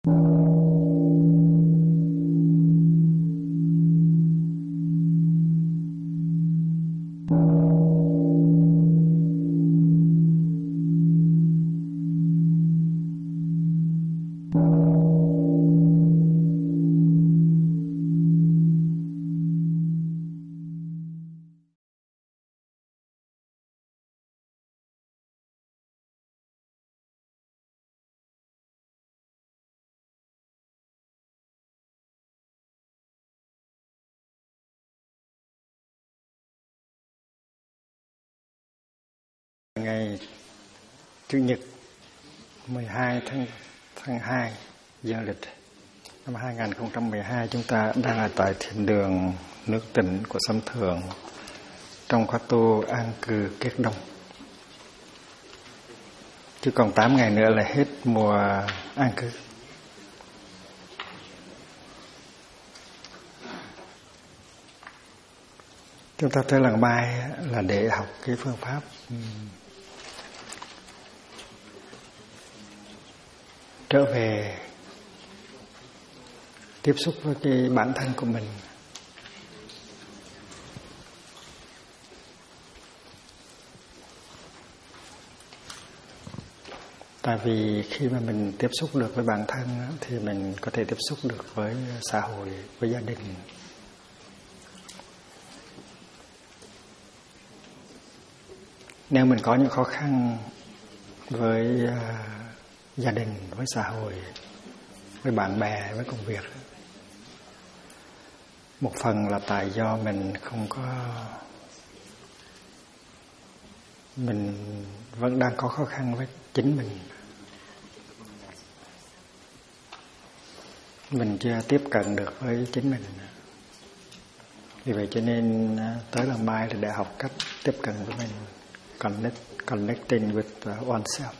Ngày Chủ nhật 12 tháng 2 dương lịch năm 2012, chúng ta đang ở tại thiền đường Nước Tịnh của Sâm Thượng trong khóa tu an cư Kiết Đông. Chứ còn 8 ngày nữa là hết mùa an cư. Chúng ta tới lần mai là để học cái phương pháp trở về tiếp xúc với cái bản thân của mình. Tại vì khi mà mình tiếp xúc được với bản thân thì mình có thể tiếp xúc được với xã hội, với gia đình. Nếu mình có những khó khăn với gia đình, với xã hội, với bạn bè, với công việc, một phần là tại do mình vẫn đang có khó khăn với chính mình chưa tiếp cận được với chính mình. Vì vậy cho nên tới lần mai là để học cách tiếp cận với mình, connecting with oneself.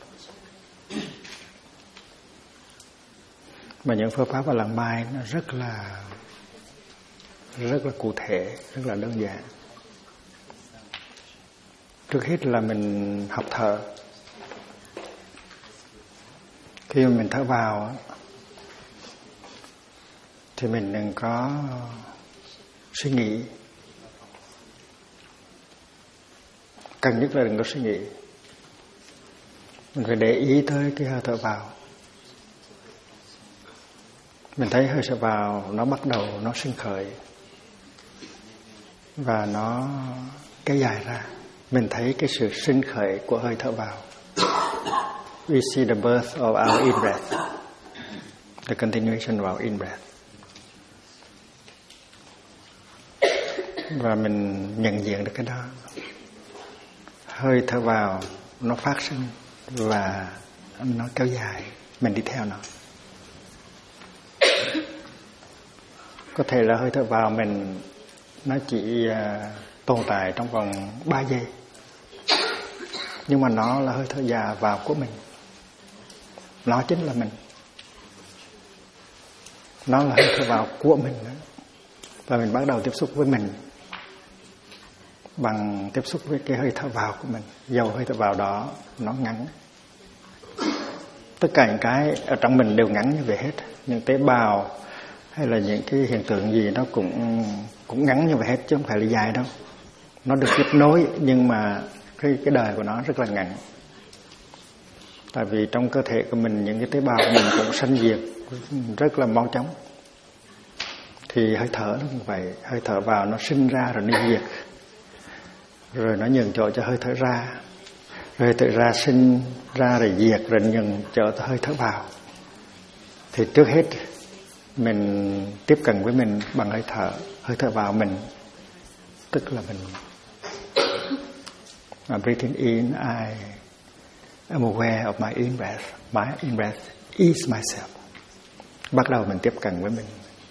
Mà những phương pháp ở lần mai nó rất là cụ thể, rất là đơn giản. Trước hết là mình học thở. Khi mà mình thở vào thì mình đừng có suy nghĩ. Cần nhất là đừng có suy nghĩ. Mình phải để ý tới cái hơi thở vào. Mình thấy hơi thở vào nó bắt đầu, nó sinh khởi và nó kéo dài ra. Mình thấy cái sự sinh khởi của hơi thở vào. We see the birth of our in-breath, the continuation of our in-breath. Và mình nhận diện được cái đó. Hơi thở vào nó phát sinh và nó kéo dài, mình đi theo nó. Có thể là hơi thở vào mình nó chỉ tồn tại trong vòng 3 giây, nhưng mà nó là hơi thở già vào của mình. Nó chính là mình. Nó là hơi thở vào của mình đó. Và mình bắt đầu tiếp xúc với mình bằng tiếp xúc với cái hơi thở vào của mình. Dầu hơi thở vào đó nó ngắn, tất cả những cái ở trong mình đều ngắn như vậy hết. Những tế bào hay là những cái hiện tượng gì nó cũng ngắn như vậy hết, chứ không phải là dài đâu. Nó được tiếp nối nhưng mà cái đời của nó rất là ngắn. Tại vì trong cơ thể của mình, những cái tế bào của mình cũng sanh diệt rất là mau chóng. Thì hơi thở nó cũng vậy. Hơi thở vào nó sinh ra rồi nó diệt, rồi nó nhường chỗ cho hơi thở ra, rồi hơi thở ra sinh ra rồi diệt, rồi nhường chỗ cho hơi thở vào. Thì trước hết mình tiếp cận với mình bằng hơi thở vào mình, tức là mình. Breathing in, I am aware of my in-breath. My in-breath is myself. Bắt đầu mình tiếp cận với mình.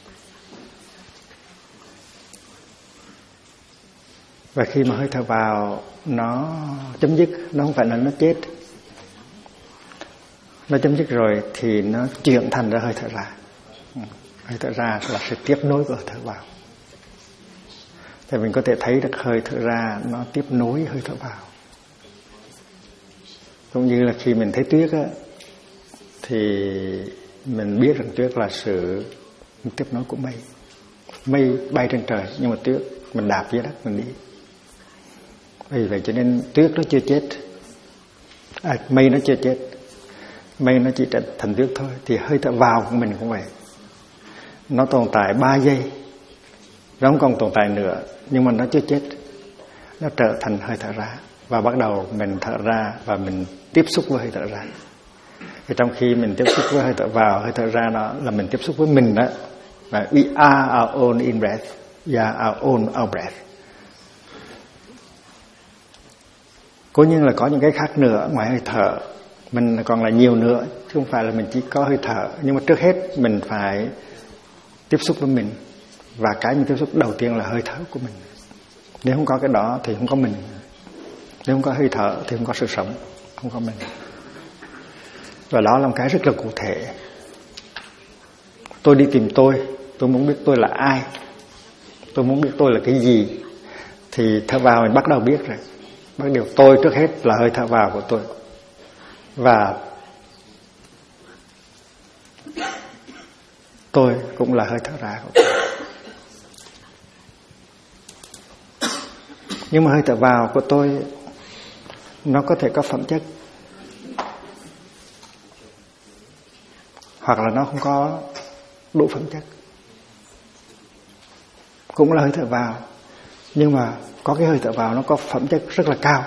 Và khi mà hơi thở vào nó chấm dứt, nó không phải là nó chết. Nó chấm dứt rồi thì nó chuyển thành ra hơi thở ra. Hơi thở ra là sự tiếp nối của hơi thở vào. Thì mình có thể thấy được hơi thở ra nó tiếp nối hơi thở vào. Cũng như là khi mình thấy tuyết á, thì mình biết rằng tuyết là sự tiếp nối của mây. Mây bay trên trời nhưng mà tuyết mình đạp dưới đất mình đi. Vì vậy cho nên tuyết nó chưa chết, mây nó chưa chết, mây nó chỉ thành tuyết thôi. Thì hơi thở vào của mình cũng vậy, nó tồn tại 3 giây, nó không còn tồn tại nữa, nhưng mà nó chưa chết, nó trở thành hơi thở ra. Và bắt đầu mình thở ra và mình tiếp xúc với hơi thở ra. Thì trong khi mình tiếp xúc với hơi thở vào, hơi thở ra đó là mình tiếp xúc với mình đó. Và we are our own in breath, we are our own out breath. Cố nhiên là có những cái khác nữa ngoài hơi thở, mình còn là nhiều nữa, chứ không phải là mình chỉ có hơi thở. Nhưng mà trước hết mình phải tiếp xúc với mình. Và cái mình tiếp xúc đầu tiên là hơi thở của mình. Nếu không có cái đó thì không có mình. Nếu không có hơi thở thì không có sự sống, không có mình. Và đó là một cái rất là cụ thể. Tôi đi tìm tôi muốn biết tôi là ai, tôi muốn biết tôi là cái gì. Thì thở vào mình bắt đầu biết rồi. Bắt đầu tôi trước hết là hơi thở vào của tôi. Và tôi cũng là hơi thở ra của tôi. Nhưng mà hơi thở vào của tôi nó có thể có phẩm chất, hoặc là nó không có đủ phẩm chất. Cũng là hơi thở vào, nhưng mà có cái hơi thở vào nó có phẩm chất rất là cao.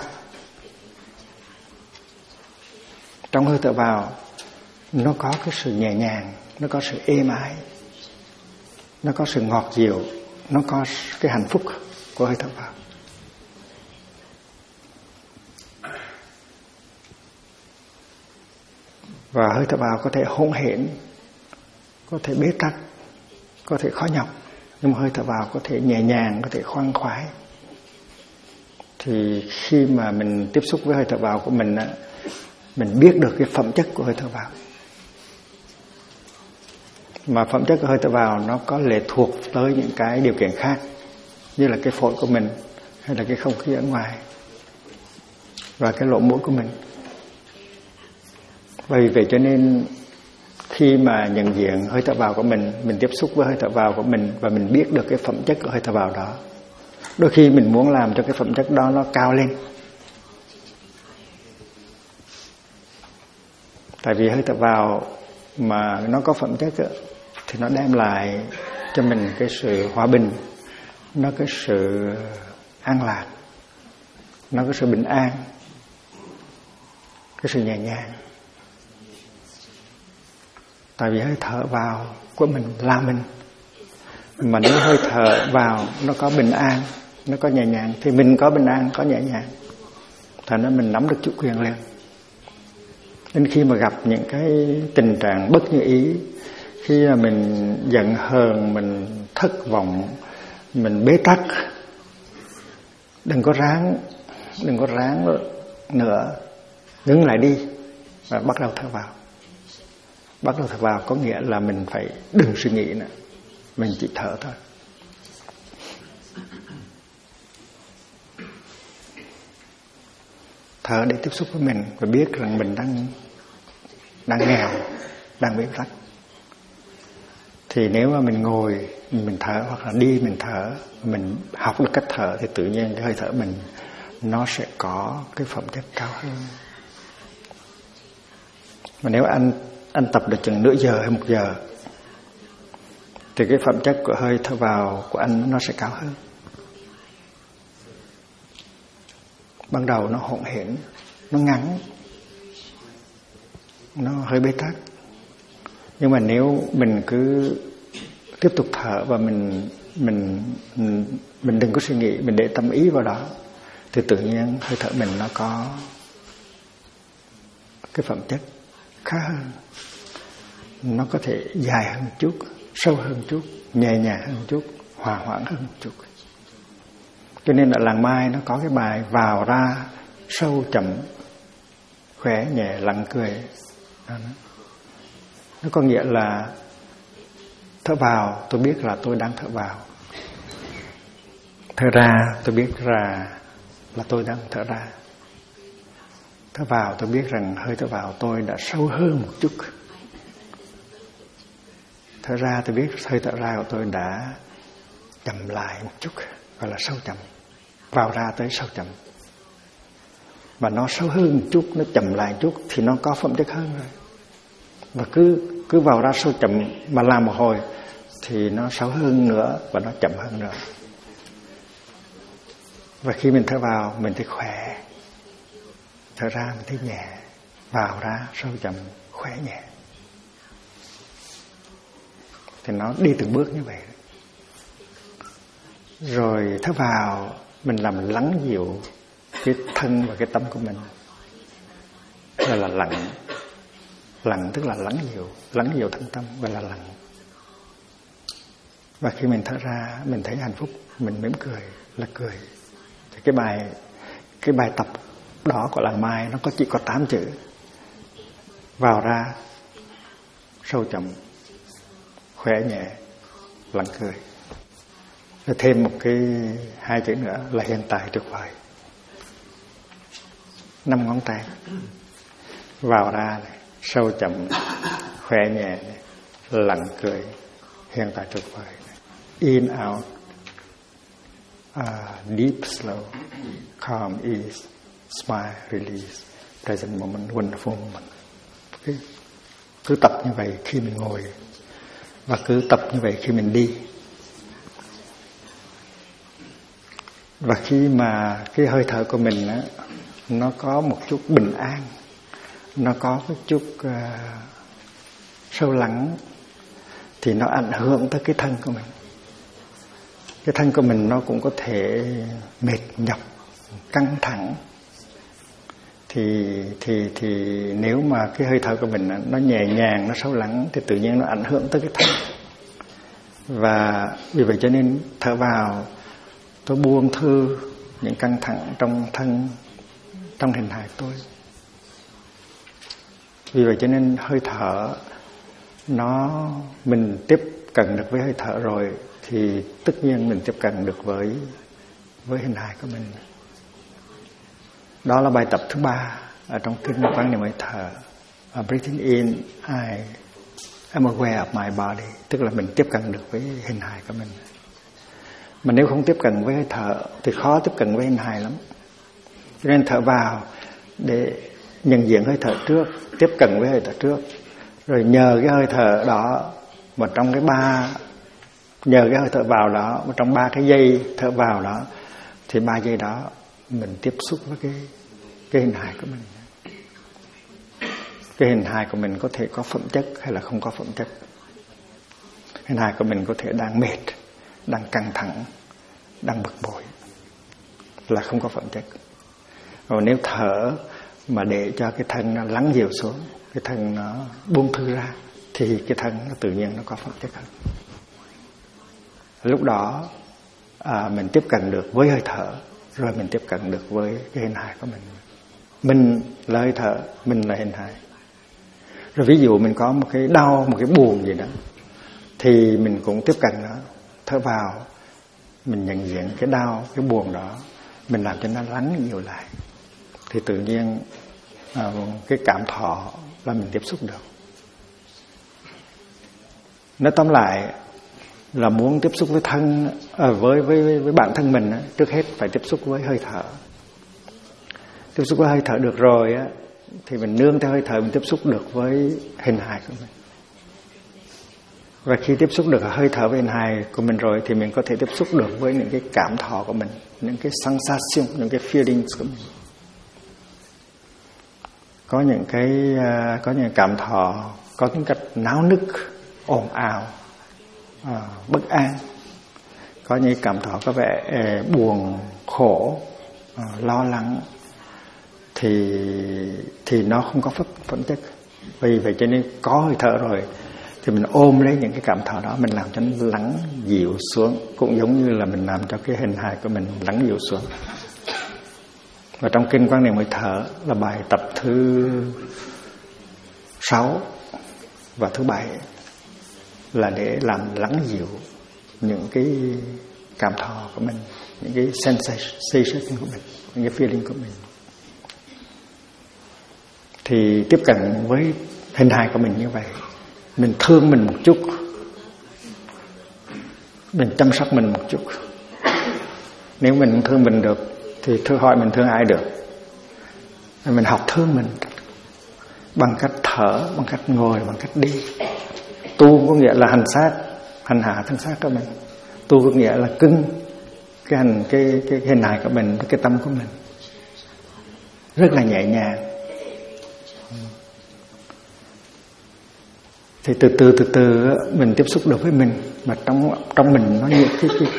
Trong hơi thở vào nó có cái sự nhẹ nhàng, nó có sự êm ái, nó có sự ngọt dịu, nó có cái hạnh phúc của hơi thở vào. Và hơi thở vào có thể hỗn hển, có thể bế tắc, có thể khó nhọc. Nhưng mà hơi thở vào có thể nhẹ nhàng, có thể khoan khoái. Thì khi mà mình tiếp xúc với hơi thở vào của mình, mình biết được cái phẩm chất của hơi thở vào. Mà phẩm chất của hơi thở vào nó có lệ thuộc tới những cái điều kiện khác, như là cái phổi của mình, hay là cái không khí ở ngoài, và cái lỗ mũi của mình. Vì vậy cho nên khi mà nhận diện hơi thở vào của mình tiếp xúc với hơi thở vào của mình và mình biết được cái phẩm chất của hơi thở vào đó. Đôi khi mình muốn làm cho cái phẩm chất đó nó cao lên. Tại vì hơi thở vào mà nó có phẩm chất thì nó đem lại cho mình cái sự hòa bình, nó cái sự an lạc, nó cái sự bình an, cái sự nhẹ nhàng. Tại vì hơi thở vào của mình là mình. Mà nếu hơi thở vào nó có bình an, nó có nhẹ nhàng, thì mình có bình an, có nhẹ nhàng, thành ra mình nắm được chủ quyền liền. Nên khi mà gặp những cái tình trạng bất như ý, khi mà mình giận hờn, mình thất vọng, mình bế tắc, đừng có ráng nữa, ngưng lại đi và bắt đầu thở vào. Bắt đầu thở vào có nghĩa là mình phải đừng suy nghĩ nữa, mình chỉ thở thôi. Thở để tiếp xúc với mình và biết rằng mình đang nghèo, đang bế tắc. Thì nếu mà mình ngồi mình thở, hoặc là đi mình thở, mình học được cách thở, thì tự nhiên cái hơi thở mình nó sẽ có cái phẩm chất cao hơn. Mà nếu anh tập được chừng nửa giờ hay 1 giờ thì cái phẩm chất của hơi thở vào của anh nó sẽ cao hơn. Ban đầu nó hỗn hển, nó ngắn, nó hơi bế tắc. Nhưng mà nếu mình cứ tiếp tục thở và mình đừng có suy nghĩ, mình để tâm ý vào đó, thì tự nhiên hơi thở mình nó có cái phẩm chất khá hơn. Nó có thể dài hơn một chút, sâu hơn một chút, nhẹ nhàng hơn một chút, hòa hoãn hơn một chút. Cho nên là làng Mai nó có cái bài vào ra sâu chậm, khỏe nhẹ lặng cười. Nó có nghĩa là thở vào tôi biết là tôi đang thở vào, thở ra tôi biết là tôi đang thở ra. Thở vào tôi biết rằng hơi thở vào tôi đã sâu hơn một chút, Thở ra tôi biết hơi thở ra của tôi đã chậm lại một chút, gọi là sâu chậm. Vào ra tới sâu chậm. Và nó sâu hơn một chút, nó chậm lại một chút thì nó có phẩm chất hơn rồi. Và cứ vào ra sâu chậm mà làm một hồi thì nó sâu hơn nữa và nó chậm hơn nữa. Và khi mình thở vào mình thấy khỏe, thở ra mình thấy nhẹ, vào ra sâu chậm khỏe nhẹ. Thì nó đi từng bước như vậy. Rồi thở vào mình làm lắng dịu cái thân và cái tâm của mình. Gọi là lặng. Lặng tức là lắng dịu thân tâm, gọi là lặng. Và khi mình thở ra mình thấy hạnh phúc, mình mỉm cười là cười. Thì cái bài tập đó của Làng Mai nó chỉ có 8 chữ: vào ra sâu chậm, khỏe nhẹ, lặng cười. Rồi thêm một cái 2 chữ nữa là hiện tại tuyệt vời. 5 ngón tay. Vào ra này, sâu chậm, khỏe nhẹ này, lặng cười, hiện tại tuyệt vời này. In out, deep slow, calm ease, smile release, present moment, wonderful moment. Cứ tập như vậy khi mình ngồi, và cứ tập như vậy khi mình đi. Và khi mà cái hơi thở của mình á, nó có một chút bình an, nó có một chút sâu lắng, thì nó ảnh hưởng tới cái thân của mình. Cái thân của mình nó cũng có thể mệt nhọc, căng thẳng. Thì nếu mà cái hơi thở của mình nó nhẹ nhàng, nó sâu lắng thì tự nhiên nó ảnh hưởng tới cái thân. Và vì vậy cho nên thở vào tôi buông thư những căng thẳng trong thân, trong hình hài tôi. Vì vậy cho nên hơi thở mình tiếp cận được với hơi thở rồi thì tất nhiên mình tiếp cận được với hình hài của mình. Đó là bài tập thứ 3 ở trong kinh Quán Niệm Hơi Thở. Breathing in, I'm aware of my body, tức là mình tiếp cận được với hình hài của mình. Mà nếu không tiếp cận với hơi thở thì khó tiếp cận với hình hài lắm. Cho nên thở vào để nhận diện hơi thở trước, tiếp cận với hơi thở trước, rồi nhờ cái hơi thở đó mà trong nhờ cái hơi thở vào đó mà trong 3 cái giây thở vào đó thì 3 giây đó mình tiếp xúc với cái hình hài của mình. Cái hình hài của mình có thể có phẩm chất hay là không có phẩm chất. Hình hài của mình có thể đang mệt, đang căng thẳng, đang bực bội, là không có phẩm chất. Rồi nếu thở mà để cho cái thân nó lắng dịu xuống, cái thân nó buông thư ra, thì cái thân nó tự nhiên nó có phẩm chất hơn. Lúc đó mình tiếp cận được với hơi thở, rồi mình tiếp cận được với cái hình hài của mình. Mình là hơi thở, mình là hình hài. Rồi ví dụ mình có một cái đau, một cái buồn gì đó, thì mình cũng tiếp cận nó. Thở vào, mình nhận diện cái đau, cái buồn đó, mình làm cho nó lắng dịu lại. Thì tự nhiên cái cảm thọ là mình tiếp xúc được. Nói tóm lại là muốn tiếp xúc với thân, với bản thân mình, trước hết phải tiếp xúc với hơi thở. Tiếp xúc với hơi thở được rồi thì mình nương theo hơi thở, mình tiếp xúc được với hình hài của mình. Và khi tiếp xúc được hơi thở với hình hài của mình rồi thì mình có thể tiếp xúc được với những cái cảm thọ của mình, những cái sensation, những cái feelings của mình. Có những cảm thọ có tính cách náo nức, ồn ào, bất an. Có những cảm thọ có vẻ buồn, khổ, lo lắng, thì nó không có phẩm chất. Vì vậy cho nên có hơi thở rồi thì mình ôm lấy những cái cảm thọ đó, mình làm cho nó lắng dịu xuống, cũng giống như là mình làm cho cái hình hài của mình lắng dịu xuống. Và trong kinh Quán Niệm Hơi Thở là bài tập thứ 6 và thứ 7 là để làm lắng dịu những cái cảm thọ của mình, những cái sensation của mình, những cái feeling của mình. Thì tiếp cận với hình hài của mình như vậy, mình thương mình một chút mình chăm sóc mình một chút. Nếu mình không thương mình được thì thử hỏi mình thương ai được. Mình học thương mình bằng cách thở, bằng cách ngồi, bằng cách đi. Tu có nghĩa là hành hạ thân xác của mình. Tu có nghĩa là cưng cái hình hài của mình với cái tâm của mình, rất là nhẹ nhàng. Thì từ từ mình tiếp xúc được với mình, mà trong mình nó nhiều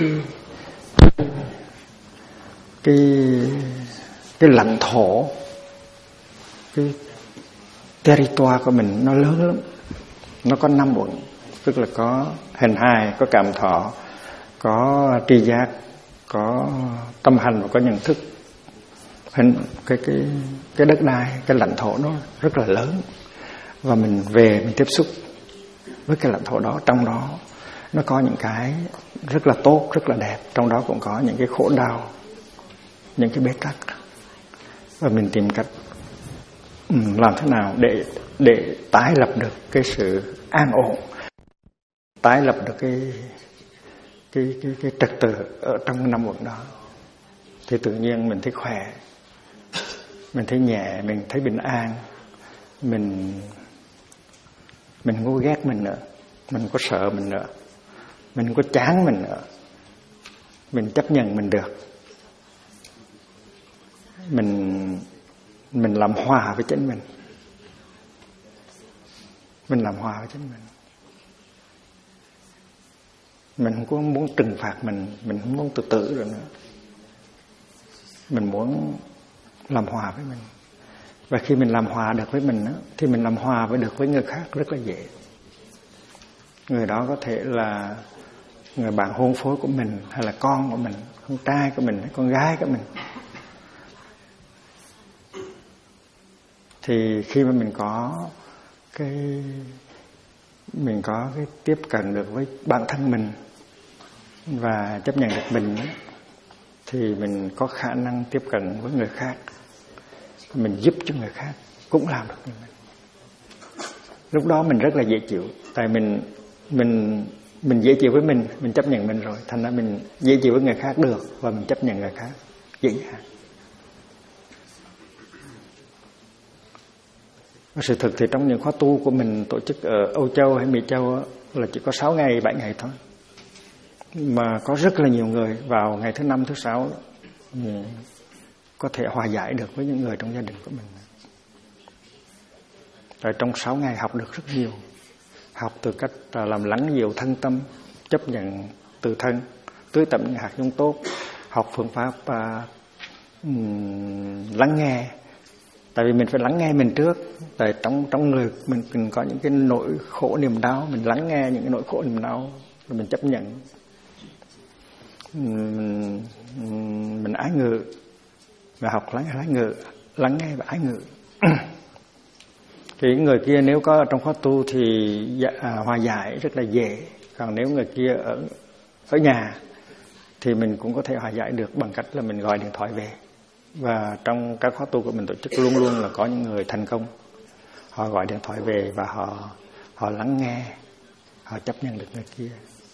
cái lãnh thổ, cái territoire của mình nó lớn lắm. Nó có 5 uẩn, tức là có hình hài, có cảm thọ, có tri giác, có tâm hành và có nhận thức. Cái đất đai, cái lãnh thổ nó rất là lớn, và mình về mình tiếp xúc với cái lãnh thổ đó. Trong đó nó có những cái rất là tốt, rất là đẹp, trong đó cũng có những cái khổ đau, những cái bế tắc, và mình tìm cách làm thế nào để tái lập được cái sự an ổn, tái lập được cái trật tự ở trong 5 uẩn đó. Thì tự nhiên mình thấy khỏe, mình thấy nhẹ, mình thấy bình an, mình không có ghét mình nữa, mình không có sợ mình nữa, mình không có chán mình nữa, mình chấp nhận mình được, mình làm hòa với chính mình làm hòa với chính mình. Mình không có muốn trừng phạt mình không muốn tự tử rồi nữa. Mình muốn làm hòa với mình. Và khi mình làm hòa được với mình thì mình làm hòa được với người khác rất là dễ. Người đó có thể là người bạn hôn phối của mình, hay là con của mình, con trai của mình, con gái của mình. Thì khi mà mình có cái tiếp cận được với bản thân mình và chấp nhận được mình, thì mình có khả năng tiếp cận với người khác, mình giúp cho người khác cũng làm được như mình. Lúc đó mình rất là dễ chịu, tại mình dễ chịu với mình chấp nhận mình rồi, thành ra mình dễ chịu với người khác được, và mình chấp nhận người khác dễ dàng. Và sự thực thì trong những khóa tu của mình tổ chức ở Âu Châu hay Mỹ Châu là chỉ có 6 ngày, 7 ngày thôi. Mà có rất là nhiều người vào ngày thứ 5, thứ 6 có thể hòa giải được với những người trong gia đình của mình. Rồi trong 6 ngày học được rất nhiều. Học từ cách làm lắng dịu thân tâm, chấp nhận từ thân, tưới tẩm những hạt giống tốt. Học phương pháp lắng nghe. Tại vì mình phải lắng nghe mình trước. Tại trong người mình có những cái nỗi khổ niềm đau, mình lắng nghe những cái nỗi khổ niềm đau rồi mình chấp nhận. Mình ái ngự, và học lắng nghe và ái ngự. Thì người kia nếu có trong khóa tu thì hòa giải rất là dễ. Còn nếu người kia ở nhà thì mình cũng có thể hòa giải được bằng cách là mình gọi điện thoại về. Và trong các khóa tu của mình tổ chức luôn luôn là có những người thành công. Họ gọi điện thoại về và họ lắng nghe, họ chấp nhận được người kia.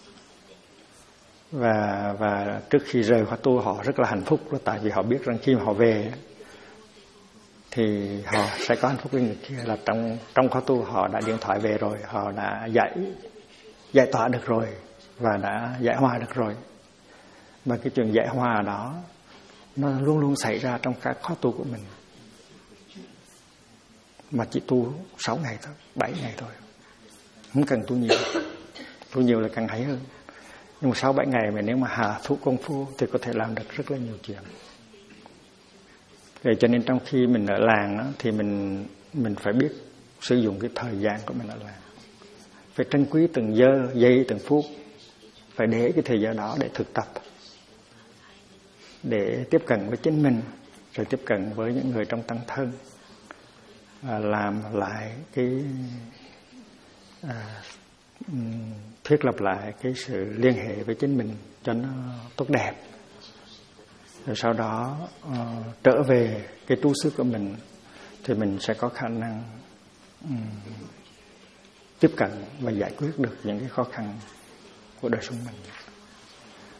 Và trước khi rời khóa tu họ rất là hạnh phúc, tại vì họ biết rằng khi mà họ về thì họ sẽ có hạnh phúc với người kia, là trong khóa tu họ đã điện thoại về rồi, họ đã giải tỏa được rồi và đã giải hòa được rồi. Và cái chuyện giải hòa đó nó luôn luôn xảy ra trong các khóa tu của mình, mà chỉ tu 6 ngày thôi, 7 ngày thôi, không cần tu nhiều. Tu nhiều là càng hay hơn. Nhưng mà 6-7 ngày mà nếu mà hạ thủ công phu thì có thể làm được rất là nhiều chuyện. Vậy cho nên trong khi mình ở làng thì mình phải biết sử dụng cái thời gian của mình ở làng. Phải trân quý từng giây, từng phút. Phải để cái thời gian đó để thực tập, để tiếp cận với chính mình, rồi tiếp cận với những người trong tăng thân, làm lại thiết lập lại cái sự liên hệ với chính mình cho nó tốt đẹp. Rồi sau đó trở về cái trú xứ của mình thì mình sẽ có khả năng tiếp cận và giải quyết được những cái khó khăn của đời sống mình.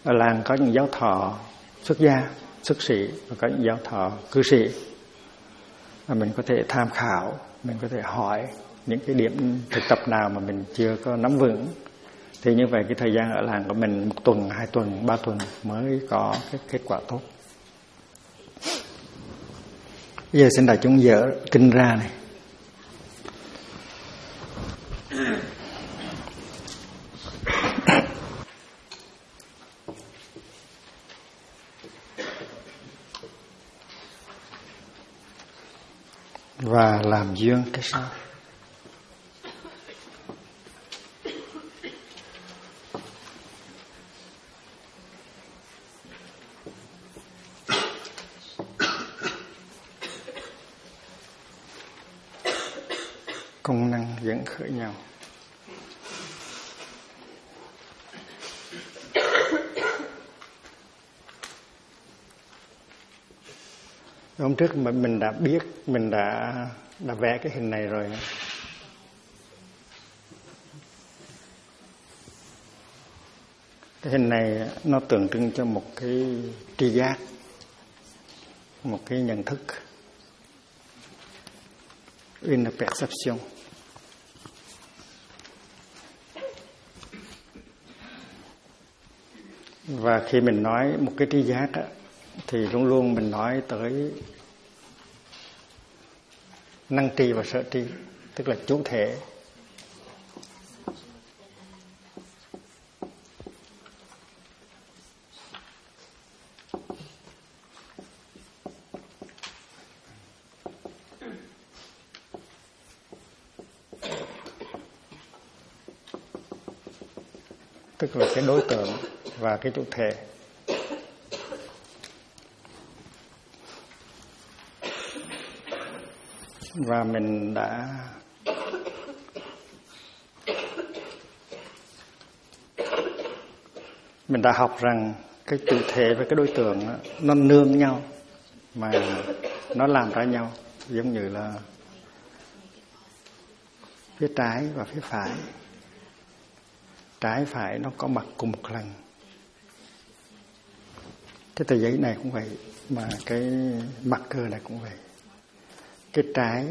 Ở làng có những giáo thọ xuất gia, xuất sĩ, và có những giáo thọ cư sĩ. Và mình có thể tham khảo, mình có thể hỏi những cái điểm thực tập nào mà mình chưa có nắm vững. Thì như vậy cái thời gian ở làng của mình 1 tuần, 2 tuần, 3 tuần mới có cái kết quả tốt. Bây giờ xin đại chúng dở kinh ra này. Và làm duyên cái sau. Công năng dẫn khởi nhau. Hôm trước mình đã biết, mình đã vẽ cái hình này rồi. Cái hình này nó tượng trưng cho một cái tri giác, một cái nhận thức, une perception. Và khi mình nói một cái tri giác á, thì luôn luôn mình nói tới năng tri và sở tri, tức là chủ thể. Tức là cái đối tượng và cái chủ thể. Và mình đã học rằng cái chủ thể và cái đối tượng nó nương nhau mà nó làm ra nhau, giống như là phía trái và phía phải. Trái phải nó có mặt cùng một lần. Cái tờ giấy này cũng vậy, mà cái mặt cơ này cũng vậy. Cái trái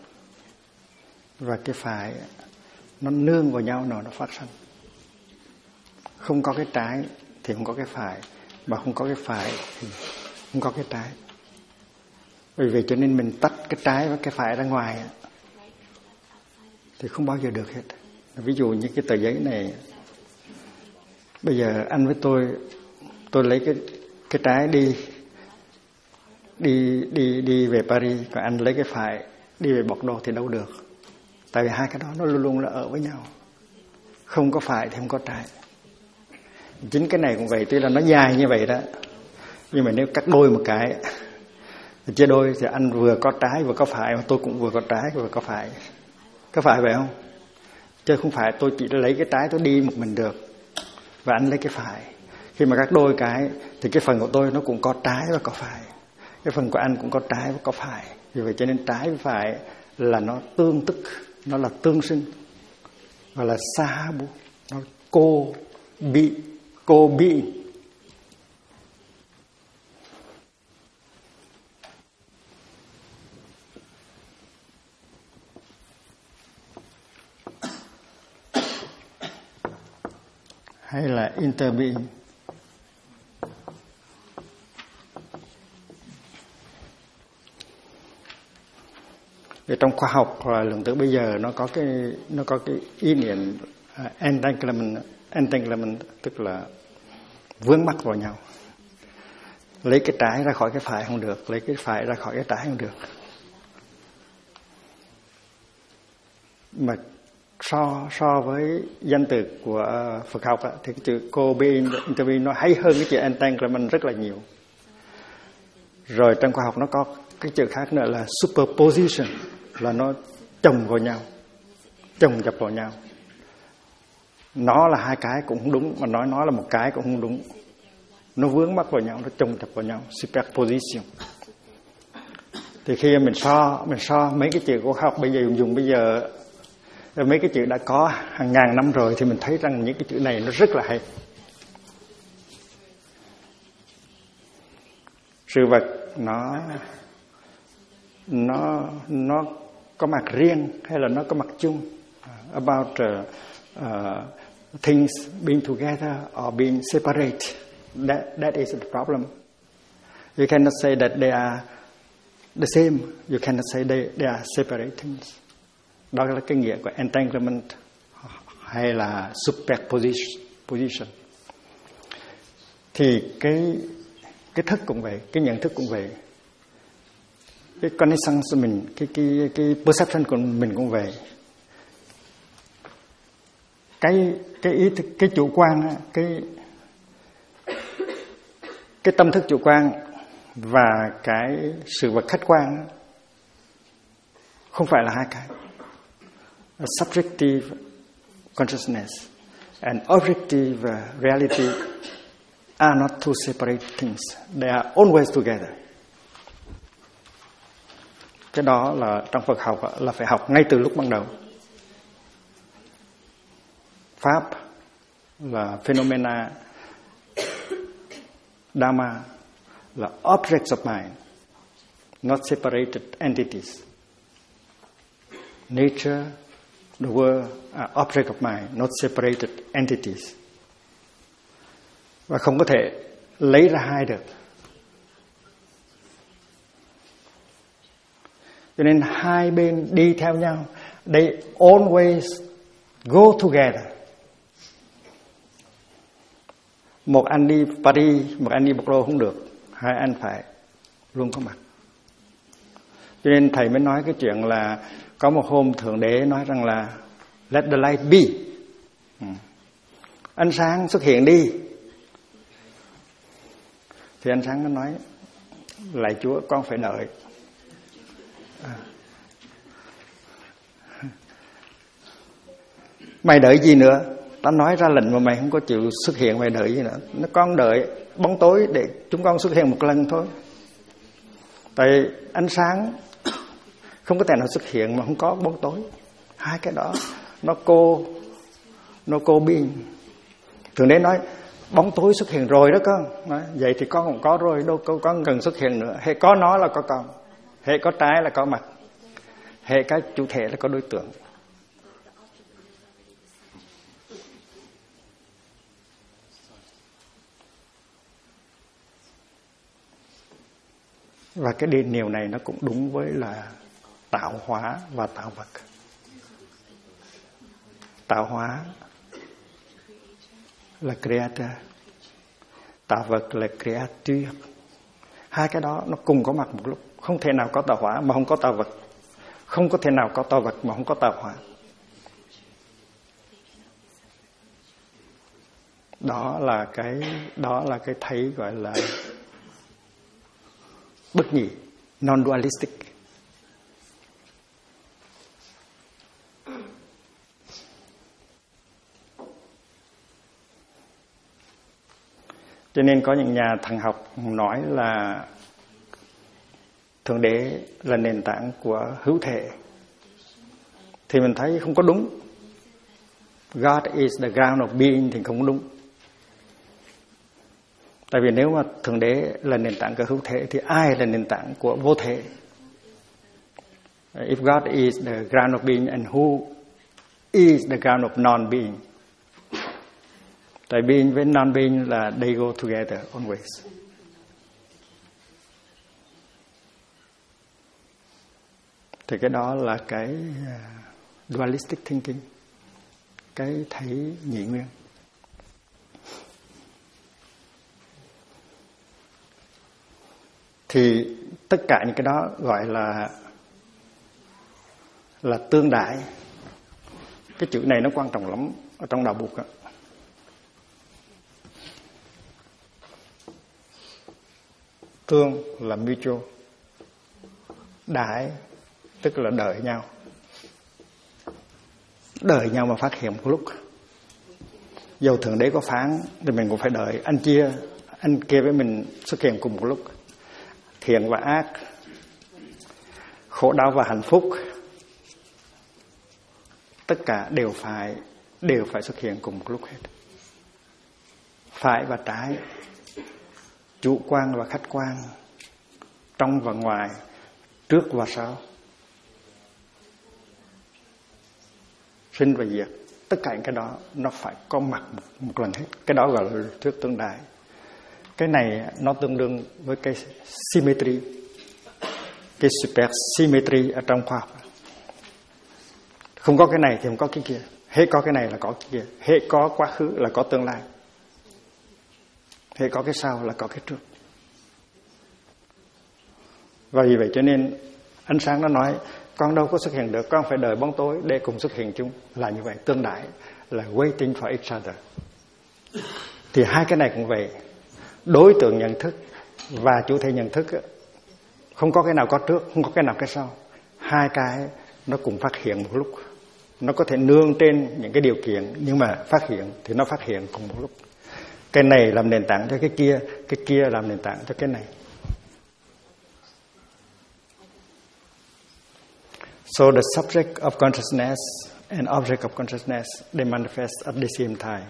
và cái phải nó nương vào nhau nó phát sinh. Không có cái trái thì không có cái phải, mà không có cái phải thì không có cái trái. Bởi vì cho nên mình tách cái trái và cái phải ra ngoài thì không bao giờ được hết. Ví dụ như cái tờ giấy này, bây giờ anh với tôi lấy cái trái đi về Paris, còn anh lấy cái phải đi về Bordeaux thì đâu được. Tại vì hai cái đó nó luôn luôn là ở với nhau. Không có phải thì không có trái. Chính cái này cũng vậy, tuy là nó dài như vậy đó, nhưng mà nếu cắt đôi một cái, chia đôi thì anh vừa có trái vừa có phải, mà tôi cũng vừa có trái vừa có phải. Có phải vậy không? Chứ không phải tôi chỉ lấy cái trái tôi đi một mình được, và anh lấy cái phải. Khi mà cắt đôi cái thì cái phần của tôi nó cũng có trái và có phải, cái phần của anh cũng có trái và có phải. Vì vậy cho nên trái và phải là nó tương tức, nó là tương sinh, và là xa bố, nó cô bị. Hay là interbeing. Ở trong khoa học lượng tử bây giờ nó có cái ý niệm entanglement, tức là vướng mắc vào nhau. Lấy cái trái ra khỏi cái phải không được, lấy cái phải ra khỏi cái trái không được. Mà so với danh từ của Phật học thì cái chữ co-being nó hay hơn cái chữ entanglement rất là nhiều. Rồi trong khoa học nó có cái chữ khác nữa là superposition, là nó chồng vào nhau, chồng dập vào nhau. Nó là hai cái cũng không đúng, mà nói nó là một cái cũng không đúng. Nó vướng mắc vào nhau, nó chồng dập vào nhau, superposition. Thì khi mình so mấy cái chữ của khoa học bây giờ dùng bây giờ, mấy cái chữ đã có hàng ngàn năm rồi, thì mình thấy rằng những cái chữ này nó rất là hay. sự vật nó có mặt riêng hay là nó có mặt chung. About things being together or being separate, that is the problem. You cannot say that they are the same. You cannot say they are separate things. Đó là cái nghĩa của entanglement hay là superposition. Thì cái thức cũng vậy, cái nhận thức cũng vậy, cái cognition của mình, cái perception của mình cũng vậy. Cái ý thức, cái chủ quan, cái tâm thức chủ quan và cái sự vật khách quan không phải là hai cái. A subjective consciousness and objective reality are not two separate things. They are always together. Cái đó là trong Phật học là phải học ngay từ lúc ban đầu. Pháp là phenomena, Dharma là objects of mind, not separated entities. Nature, the world are object of mind, not separated entities. Và không có thể lấy ra hai được. Cho nên hai bên đi theo nhau, they always go together. Một anh đi Paris, một anh đi Bạc Đô không được, hai anh phải luôn có mặt. Cho nên thầy mới nói cái chuyện là có một hôm Thượng Đế nói rằng là let the light be. Ánh sáng xuất hiện đi. Thì ánh sáng nó nói lạy Chúa, con phải đợi. Mày đợi gì nữa? Tao nói ra lệnh mà mày không có chịu xuất hiện, mày đợi gì nữa? Nó con đợi bóng tối để chúng con xuất hiện một lần thôi. Tại ánh sáng không có thể nào xuất hiện mà không có bóng tối. Hai cái đó nó cô biên. Thượng Đế nói bóng tối xuất hiện rồi đó con. Nói, vậy thì con cũng có rồi, đâu con cần xuất hiện nữa. Hệ có nó là có con, hệ có trái là có mặt, hệ cái chủ thể là có đối tượng. Và cái điều này nó cũng đúng với là tạo hóa và tạo vật. Tạo hóa là creator, tạo vật là creature. Hai cái đó nó cùng có mặt một lúc. Không thể nào có tạo hóa mà không có tạo vật, không có thể nào có tạo vật mà không có tạo hóa. Đó là cái thấy gọi là bất nhị, non-dualistic. Cho nên có những nhà thần học nói là Thượng Đế là nền tảng của hữu thể. Thì mình thấy không có đúng. God is the ground of being thì không đúng. Tại vì nếu mà Thượng Đế là nền tảng của hữu thể thì ai là nền tảng của vô thể? If God is the ground of being and who is the ground of non-being? Tại being với non-being là they go together always. Thì cái đó là cái dualistic thinking, cái thấy nhị nguyên. Thì tất cả những cái đó gọi là tương đại. Cái chữ này nó quan trọng lắm ở trong đạo Phật. Tương là mutual, đại tức là đợi nhau. Đợi nhau mà phát hiện một lúc. Dầu Thượng Đế có phán thì mình cũng phải đợi anh kia với mình xuất hiện cùng một lúc. Thiện và ác, khổ đau và hạnh phúc, tất cả đều phải xuất hiện cùng một lúc hết. Phải và trái, chủ quan và khách quan, trong và ngoài, trước và sau, sinh và diệt. Tất cả những cái đó nó phải có mặt một lần hết. Cái đó gọi là thuyết tương đại. Cái này nó tương đương với cái symmetry, cái super symmetry ở trong khoa học. Không có cái này thì không có cái kia. Hễ có cái này là có cái kia. Hễ có quá khứ là có tương lai. Hễ có cái sau là có cái trước. Và vì vậy cho nên ánh sáng nó nói con đâu có xuất hiện được, con phải đợi bóng tối để cùng xuất hiện chung. Là như vậy, tương đại là waiting for each other. Thì hai cái này cũng vậy. Đối tượng nhận thức và chủ thể nhận thức không có cái nào có trước, không có cái nào cái sau. Hai cái nó cùng phát hiện một lúc. Nó có thể nương trên những cái điều kiện, nhưng mà phát hiện thì nó phát hiện cùng một lúc. Cái này làm nền tảng cho cái kia làm nền tảng cho cái này. So the subject of consciousness and object of consciousness, they manifest at the same time.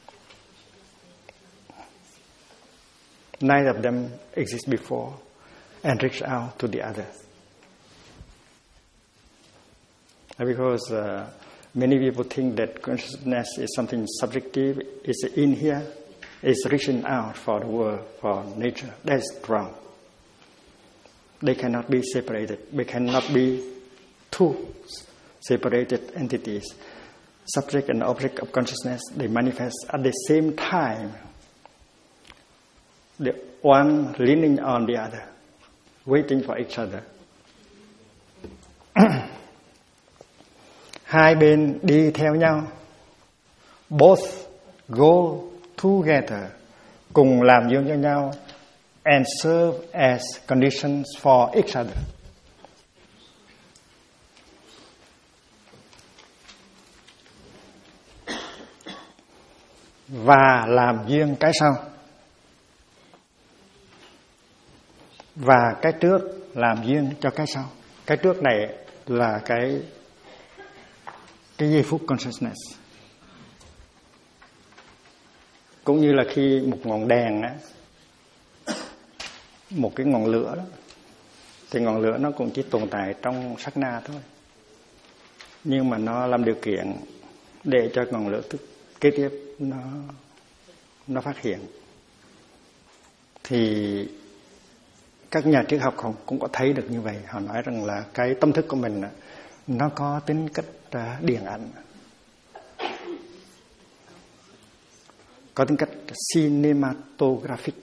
Neither of them exist before and reach out to the other. Because many people think that consciousness is something subjective, is in here, is reaching out for the world, for nature. That's wrong. They cannot be separated. They cannot be two separated entities. Subject and object of consciousness, they manifest at the same time. The one leaning on the other, waiting for each other. Hai bên đi theo nhau. Both go together. Cùng làm dương cho nhau. And serve as conditions for each other. Và làm duyên cái sau. Và cái trước làm duyên cho cái sau. Cái trước này là cái giây phút consciousness. Cũng như là khi một ngọn đèn á, một cái ngọn lửa đó, thì ngọn lửa nó cũng chỉ tồn tại trong sát na thôi. Nhưng mà nó làm điều kiện để cho ngọn lửa kế tiếp nó phát hiện. Thì các nhà triết học cũng có thấy được như vậy. Họ nói rằng là cái tâm thức của mình nó có tính cách điện ảnh, có tính cách cinematographic.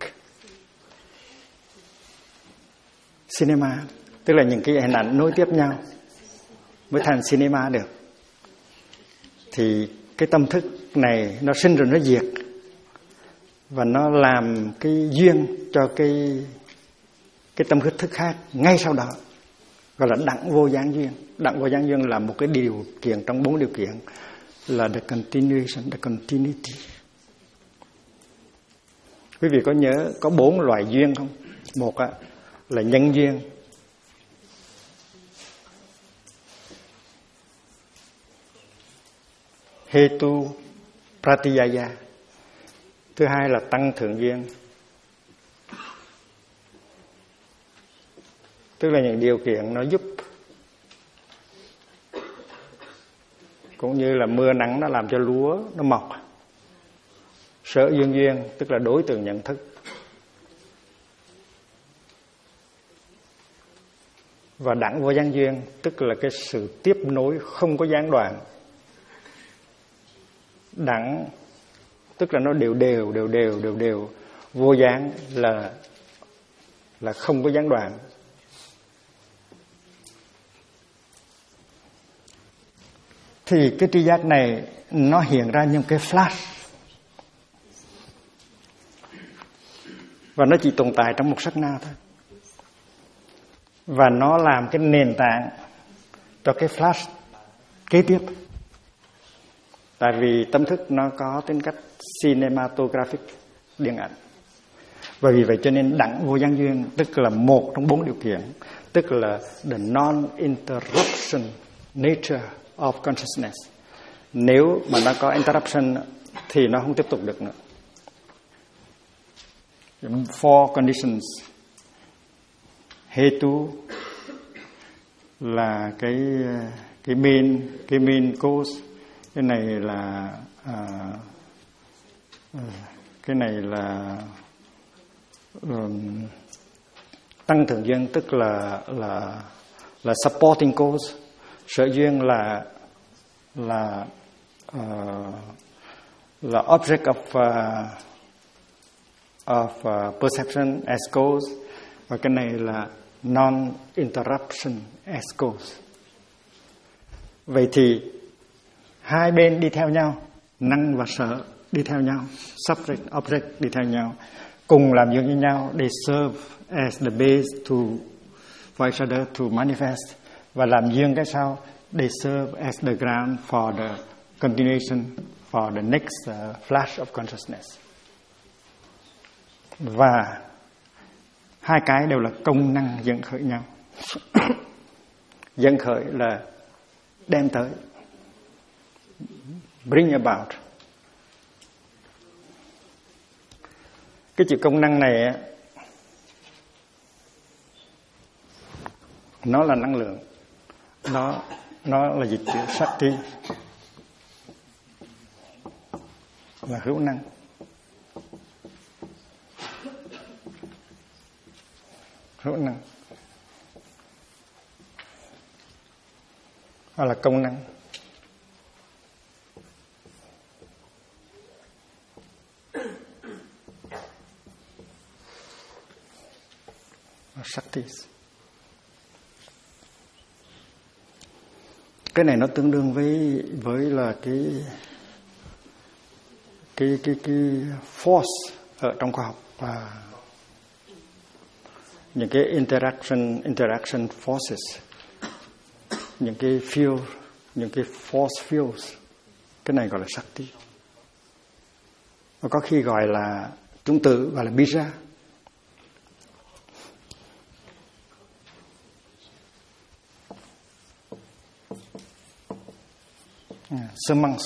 Cinema tức là những cái hình ảnh nối tiếp nhau mới thành cinema được. Thì cái tâm thức này nó sinh rồi nó diệt, và nó làm cái duyên cho cái tâm thức khác ngay sau đó, gọi là đẳng vô gián duyên. Đẳng vô gián duyên là một cái điều kiện trong 4 điều kiện, là the continuation, the continuity. Quý vị có nhớ có 4 loại duyên không? Một là nhân duyên, hetu pratyaya. Thứ hai là tăng thượng duyên, tức là những điều kiện nó giúp, cũng như là mưa nắng nó làm cho lúa nó mọc. Sở dương duyên tức là đối tượng nhận thức. Và đẳng vô gián duyên tức là cái sự tiếp nối không có gián đoạn. Đẳng tức là nó đều. Vô gián là không có gián đoạn. Thì cái tri giác này nó hiện ra như cái flash, và nó chỉ tồn tại trong một sát na thôi. Và nó làm cái nền tảng cho cái flash kế tiếp. Tại vì tâm thức nó có tính cách cinematographic, điện ảnh. Và vì vậy cho nên đẳng vô gián duyên tức là một trong 4 điều kiện, tức là the non-interruption nature of consciousness. Nếu mà nó có interruption thì nó không tiếp tục được nữa. 4 conditions. Hetu là cái main cause. Cái này là tăng thượng duyên, tức là supporting cause. Sở duyên là object of perception as cause, và cái này là non-interruption as cause. Vậy thì hai bên đi theo nhau, năng và sở đi theo nhau, subject, object đi theo nhau, cùng làm việc với nhau. They serve as the base for each other to manifest. Và làm duyên cái sau, they serve as the ground for the continuation, for the next flash of consciousness. Và hai cái đều là công năng dẫn khởi nhau. Dẫn khởi là đem tới, bring about. Cái chữ công năng này nó là năng lượng, nó là dịch chữ Shakti, là hữu năng. Hữu năng hoặc là công năng. Shakti. Cái này nó tương đương với là cái force ở trong khoa học, và những cái interaction forces, những cái field, những cái force fields. Cái này gọi là Shakti. Và có khi gọi là trung tử, gọi là bija. Semence,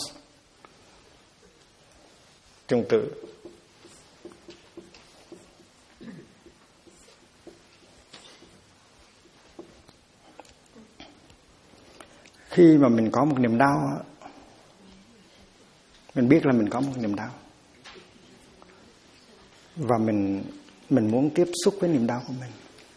trung tử. Khi mà mình có một niềm đau, mình biết là mình có một niềm đau, và mình muốn tiếp xúc với niềm đau của mình.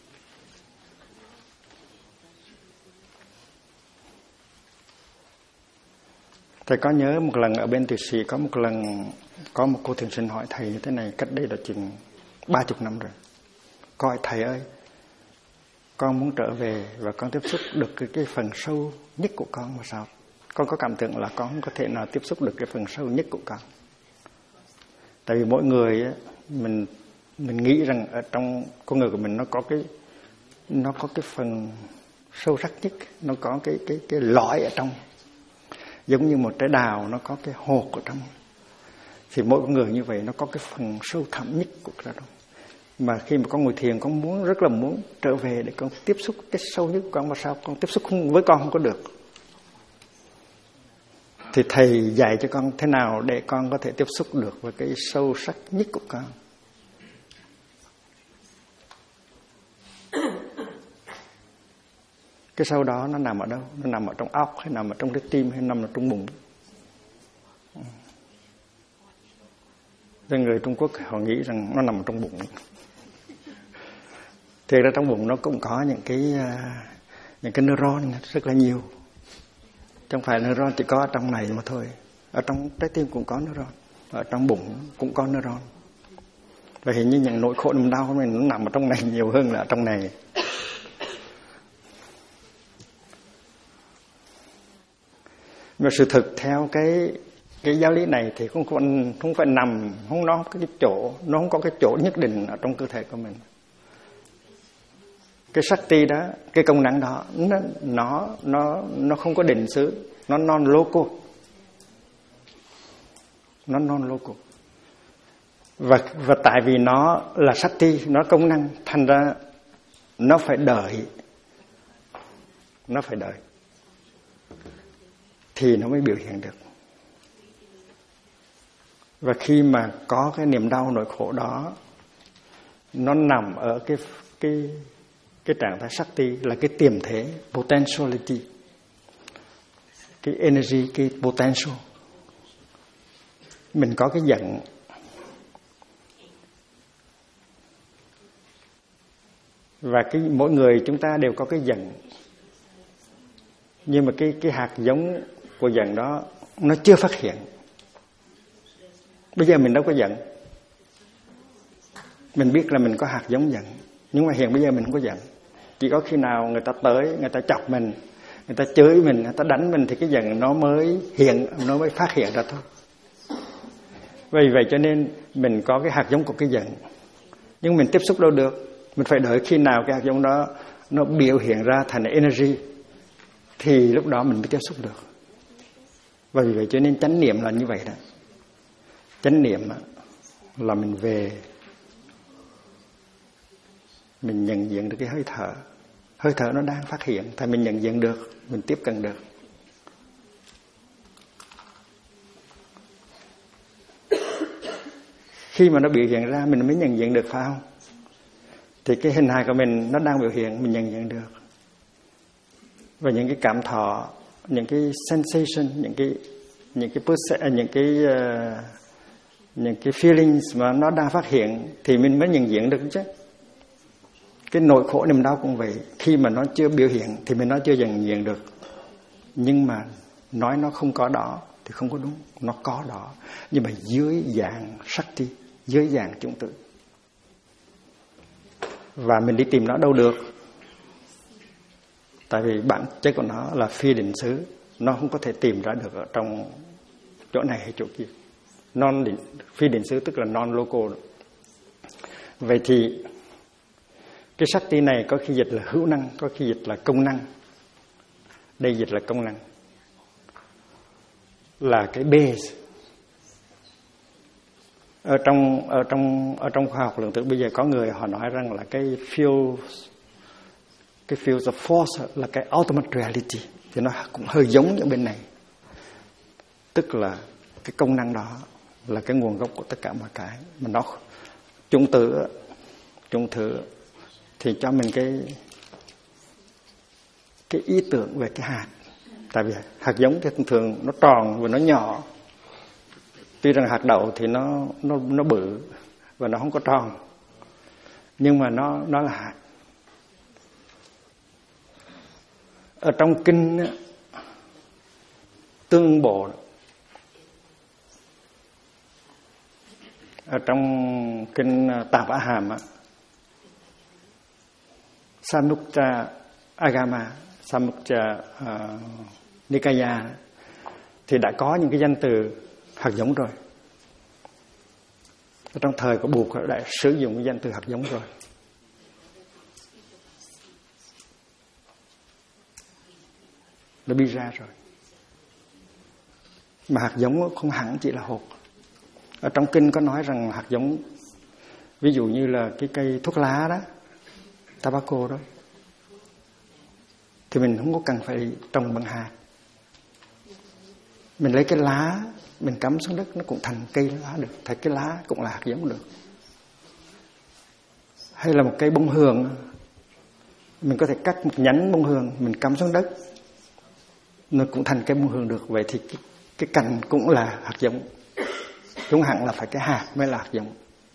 Thầy có nhớ một lần ở bên Thụy Sĩ, có một cô thiền sinh hỏi thầy như thế này, cách đây là chừng 30 năm rồi. Cô hỏi thầy ơi, con muốn trở về và con tiếp xúc được cái phần sâu nhất của con mà sao? Con có cảm tưởng là con không có thể nào tiếp xúc được cái phần sâu nhất của con. Tại vì mỗi người mình nghĩ rằng ở trong con người của mình nó có cái phần sâu sắc nhất, nó có cái lõi ở trong. Giống như một trái đào nó có cái hột ở trong, thì mỗi con người như vậy nó có cái phần sâu thẳm nhất của cái đó. Mà khi mà con ngồi thiền, con rất là muốn trở về để con tiếp xúc cái sâu nhất của con, mà sao con tiếp xúc với con không có được. Thì thầy dạy cho con thế nào để con có thể tiếp xúc được với cái sâu sắc nhất của con. Cái sâu đó nó nằm ở đâu? Nó nằm ở trong óc, hay nằm ở trong cái tim, hay nằm ở trong bụng? Nên người Trung Quốc họ nghĩ rằng nó nằm ở trong bụng. Thì ra trong bụng nó cũng có những cái neuron rất là nhiều. Không phải neuron chỉ có ở trong này mà thôi. Ở trong trái tim cũng có neuron, ở trong bụng cũng có neuron. Và hình như những nỗi khổ niềm đau của mình nó nằm ở trong này nhiều hơn là ở trong này. Mà sự thực theo cái giáo lý này thì không phải nằm, nó không có cái chỗ nhất định ở trong cơ thể của mình. Cái Shakti đó, cái công năng đó, nó không có định xứ, nó non-local. Nó non-local. Và tại vì nó là Shakti, nó công năng, thành ra nó phải đợi. Nó phải đợi thì nó mới biểu hiện được. Và khi mà có cái niềm đau nỗi khổ đó, nó nằm ở Cái trạng thái Shakti là cái tiềm thế, potentiality, cái energy, cái potential. Mình có cái giận, và mỗi người chúng ta đều có cái giận, nhưng mà cái hạt giống của giận đó nó chưa phát hiện. Bây giờ mình đâu có giận, mình biết là mình có hạt giống giận, nhưng mà hiện bây giờ mình không có giận. Chỉ có khi nào người ta tới, người ta chọc mình, người ta chửi mình, người ta đánh mình thì cái giận nó mới hiện, nó mới phát hiện ra thôi. Vì vậy cho nên mình có cái hạt giống của cái giận, nhưng mình tiếp xúc đâu được. Mình phải đợi khi nào cái hạt giống đó nó biểu hiện ra thành energy thì lúc đó mình mới tiếp xúc được. Và vì vậy cho nên chánh niệm là như vậy đó. Chánh niệm là mình về, mình nhận diện được cái hơi thở. Hơi thở nó đang phát hiện, thì mình nhận diện được, mình tiếp cận được. Khi mà nó biểu hiện ra mình mới nhận diện được, phải không? Thì cái hình hài của mình nó đang biểu hiện, mình nhận diện được. Và những cái cảm thọ, những cái sensation, những cái feelings mà nó đang phát hiện thì mình mới nhận diện được chứ. Cái nỗi khổ niềm đau cũng vậy, khi mà nó chưa biểu hiện thì mình nói chưa nhận diện được. Nhưng mà nói nó không có đó thì không có đúng, nó có đó, nhưng mà dưới dạng Shakti, dưới dạng chủng tử. Và mình đi tìm nó đâu được, tại vì bản chất của nó là phi định xứ, nó không có thể tìm ra được ở trong chỗ này hay chỗ kia. Phi định xứ tức là non-local. Vậy thì cái Shakti này có khi dịch là hữu năng, có khi dịch là công năng. Đây dịch là công năng, là cái base. Ở trong khoa học lượng tử bây giờ có người họ nói rằng là cái field of force là cái ultimate reality, thì nó cũng hơi giống như bên này. Tức là cái công năng đó là cái nguồn gốc của tất cả mọi cái, mà nó chung thử thì cho mình cái ý tưởng về cái hạt. Tại vì hạt giống thì thường nó tròn và nó nhỏ. Tuy rằng hạt đậu thì nó bự và nó không có tròn, nhưng mà nó là hạt. Ở trong kinh Tương Bộ, ở trong kinh Tạp Á Hàm, Samyutta Agama, Samyutta Nikaya thì đã có những cái danh từ hạt giống rồi. Ở trong thời của Bụt đã sử dụng cái danh từ hạt giống rồi. Nó bi ra rồi. Mà hạt giống không hẳn chỉ là hột. Ở trong kinh có nói rằng hạt giống, ví dụ như là cái cây thuốc lá đó, tobacco đó, thì mình không có cần phải trồng bằng hạt. Mình lấy cái lá, mình cắm xuống đất nó cũng thành cây lá được, thành cái lá cũng là hạt giống được. Hay là một cây bông hường, mình có thể cắt một nhánh bông hường, mình cắm xuống đất, nó cũng thành cây bông hường được. Vậy thì cái cành cũng là hạt giống, không hẳn là phải cái hạt mới là hạt giống.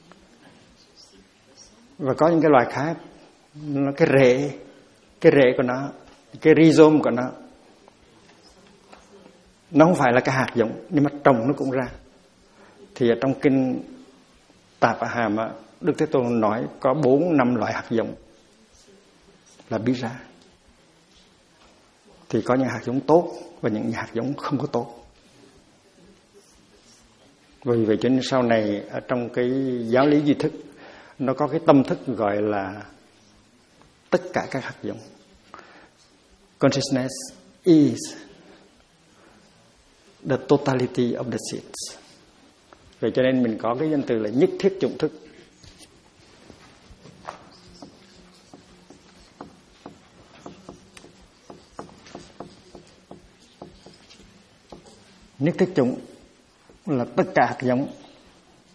Và có những cái loài khác, nó cái rễ của nó, cái rhizome của nó không phải là cái hạt giống, nhưng mà trồng nó cũng ra. Thì ở trong kinh Tạp Á Hàm, Đức Thế Tôn nói có 4-5 loại hạt giống là biết ra. Thì có những hạt giống tốt và những hạt giống không có tốt. Vì vậy cho nên sau này ở trong cái giáo lý duy thức, nó có cái tâm thức gọi là tất cả các hạt giống. Consciousness is the totality of the seeds. Vậy cho nên mình có cái danh từ là nhất thiết chủng thức. Nhất thiết chủng là tất cả hạt giống.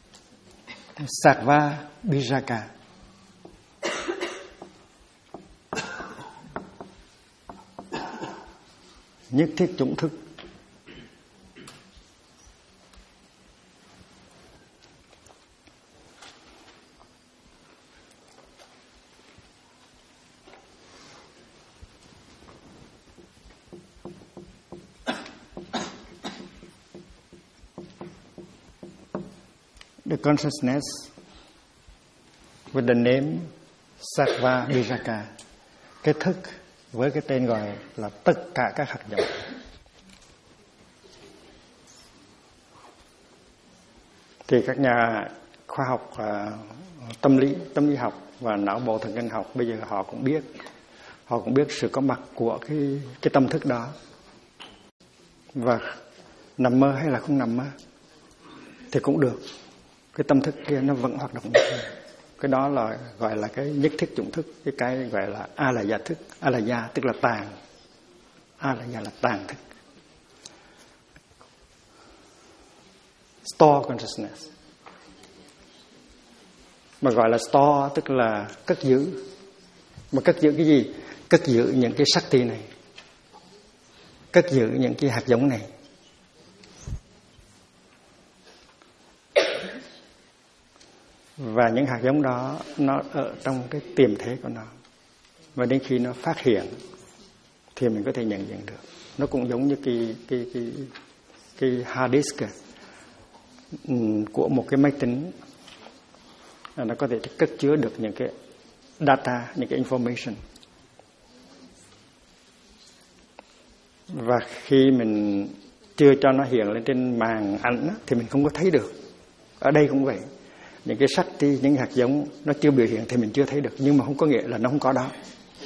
Sarva Bijaka. nhất thiết chủng thức. The consciousness with the name Sattva Vijaka, cái thức với cái tên gọi là tất cả các hạt giống. Thì các nhà khoa học tâm lý học và não bộ thần kinh học bây giờ họ cũng biết sự có mặt của cái tâm thức đó, và nằm mơ hay là không nằm mơ thì cũng được, cái tâm thức kia nó vẫn hoạt động được. Cái đó là gọi là cái nhất thiết chủng thức, cái gọi là alaya thức. Alaya tức là tàng, alaya là tàng thức. Store consciousness, mà gọi là store tức là cất giữ. Mà cất giữ cái gì? Cất giữ những cái Shakti này, cất giữ những cái hạt giống này. Và những hạt giống đó nó ở trong cái tiềm thế của nó, và đến khi nó phát hiện thì mình có thể nhận diện được. Nó cũng giống như cái hard disk của một cái máy tính, nó có thể cất chứa được những cái data, những cái information. Và khi mình chưa cho nó hiện lên trên màn ảnh thì mình không có thấy được. Ở đây cũng vậy, những cái Shakti, những hạt giống nó chưa biểu hiện thì mình chưa thấy được, nhưng mà không có nghĩa là nó không có đó.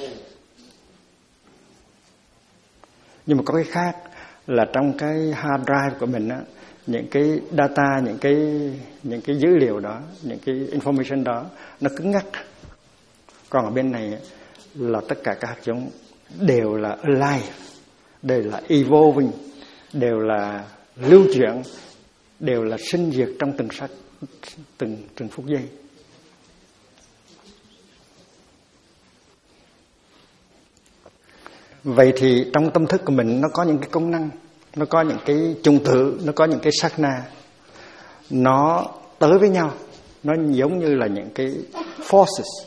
Nhưng mà có cái khác là trong cái hard drive của mình á, những cái data, những cái dữ liệu đó, những cái information đó nó cứng ngắc. Còn ở bên này là tất cả các hạt giống đều là alive, đều là evolving, đều là lưu chuyển, đều là sinh diệt trong từng phút giây. Vậy thì trong tâm thức của mình nó có những cái công năng, nó có những cái chung tự, nó có những cái sát na, nó tới với nhau, nó giống như là những cái forces.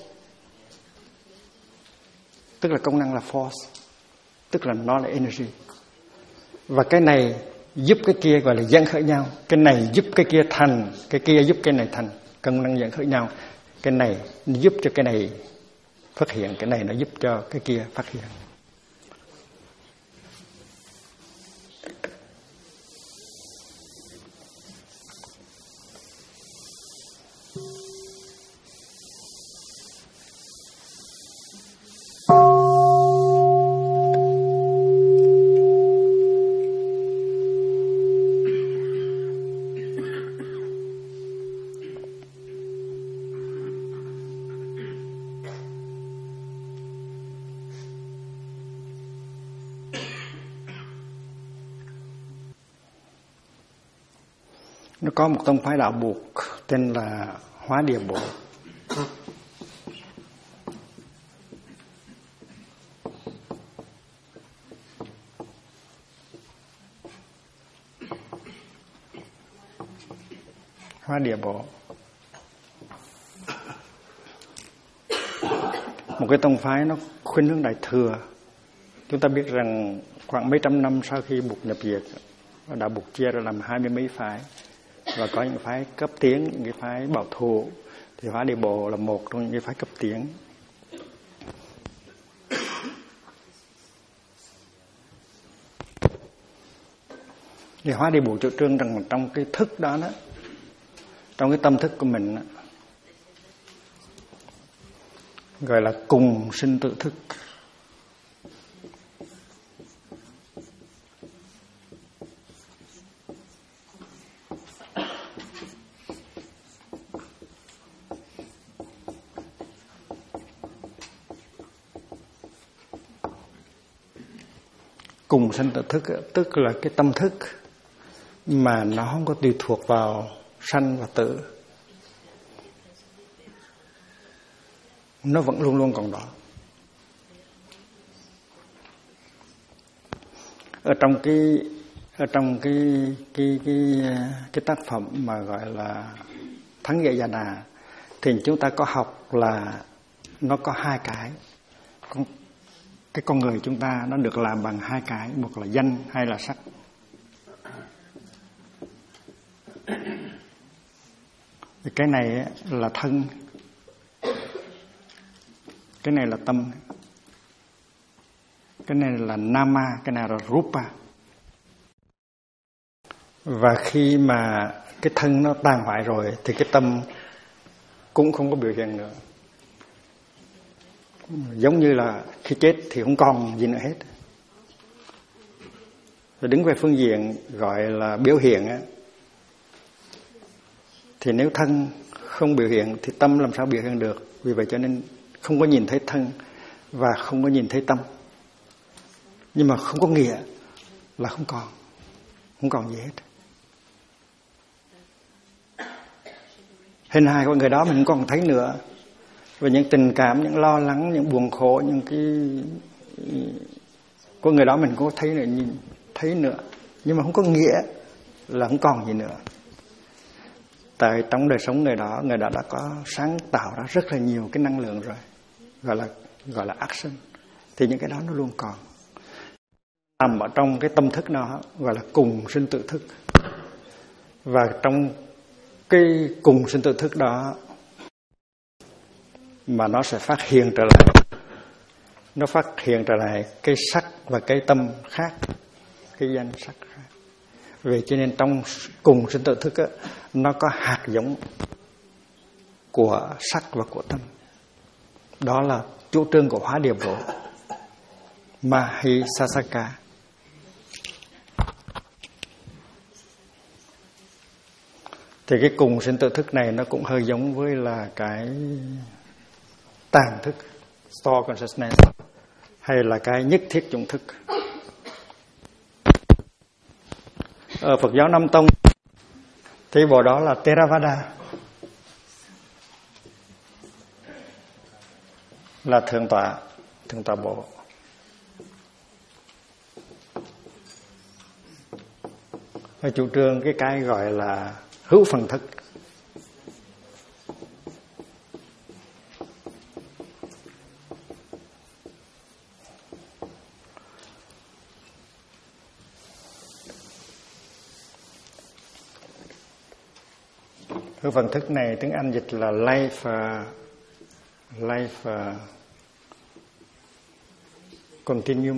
Tức là công năng là force, tức là nó là energy. Và cái này giúp cái kia gọi là dẫn khởi nhau. Cái này giúp cái kia thành, cái kia giúp cái này thành. Công năng dẫn khởi nhau. Cái này giúp cho cái này phát hiện, cái này nó giúp cho cái kia phát hiện. Nó có một tông phái đạo buộc tên là Hóa Địa Bộ. Hóa Địa Bộ, một cái tông phái nó khuynh hướng Đại Thừa. Chúng ta biết rằng khoảng mấy trăm năm sau khi Bụt nhập diệt, đạo Bụt chia ra làm 20 mấy phái, và có những phái cấp tiến, những cái phái bảo thủ. Thì Hóa Địa Bộ là một trong những cái phái cấp tiến. Thì Hóa Địa Bộ chủ trương rằng trong cái thức đó, trong cái tâm thức của mình gọi là cùng sinh tự thức. Cùng sinh tự thức tức là cái tâm thức mà nó không có tùy thuộc vào sanh và tử, nó vẫn luôn luôn còn đó. Ở trong cái tác phẩm mà gọi là Thắng Nghĩa Già Nà thì chúng ta có học là nó có hai cái. Cái con người chúng ta nó được làm bằng hai cái, một là danh hay là sắc. Cái này là thân, cái này là tâm, cái này là nama, cái này là rupa. Và khi mà cái thân nó tan hoại rồi thì cái tâm cũng không có biểu hiện nữa. Giống như là khi chết thì không còn gì nữa hết. Rồi đứng về phương diện gọi là biểu hiện á, thì nếu thân không biểu hiện thì tâm làm sao biểu hiện được. Vì vậy cho nên không có nhìn thấy thân và không có nhìn thấy tâm. Nhưng mà không có nghĩa là không còn gì hết. Hình hài của người đó mình không còn thấy nữa. Và những tình cảm, những lo lắng, những buồn khổ, những cái của người đó mình có thấy nữa, nhìn thấy nữa. Nhưng mà không có nghĩa là không còn gì nữa. Tại trong đời sống người đó đã có sáng tạo ra rất là nhiều cái năng lượng rồi, gọi là action. Thì những cái đó nó luôn còn. Nằm ở trong cái tâm thức đó gọi là cùng sinh tự thức. Và trong cái cùng sinh tự thức đó mà nó sẽ phát hiện trở lại. Nó phát hiện trở lại cái sắc và cái tâm khác, cái danh sắc khác. Vì cho nên trong cùng sinh tự thức á, nó có hạt giống của sắc và của tâm. Đó là chủ trương của Hóa Địa Bộ Mahisasaka. Thì cái cùng sinh tự thức này nó cũng hơi giống với là cái tàng thức, store consciousness, hay là cái nhất thiết chủng thức. Ở Phật giáo Nam Tông thì bộ đó là Theravada, là thượng tọa bộ. Và chủ trương cái gọi là hữu phần thức. Hữu phần thức này tiếng Anh dịch là life continuum.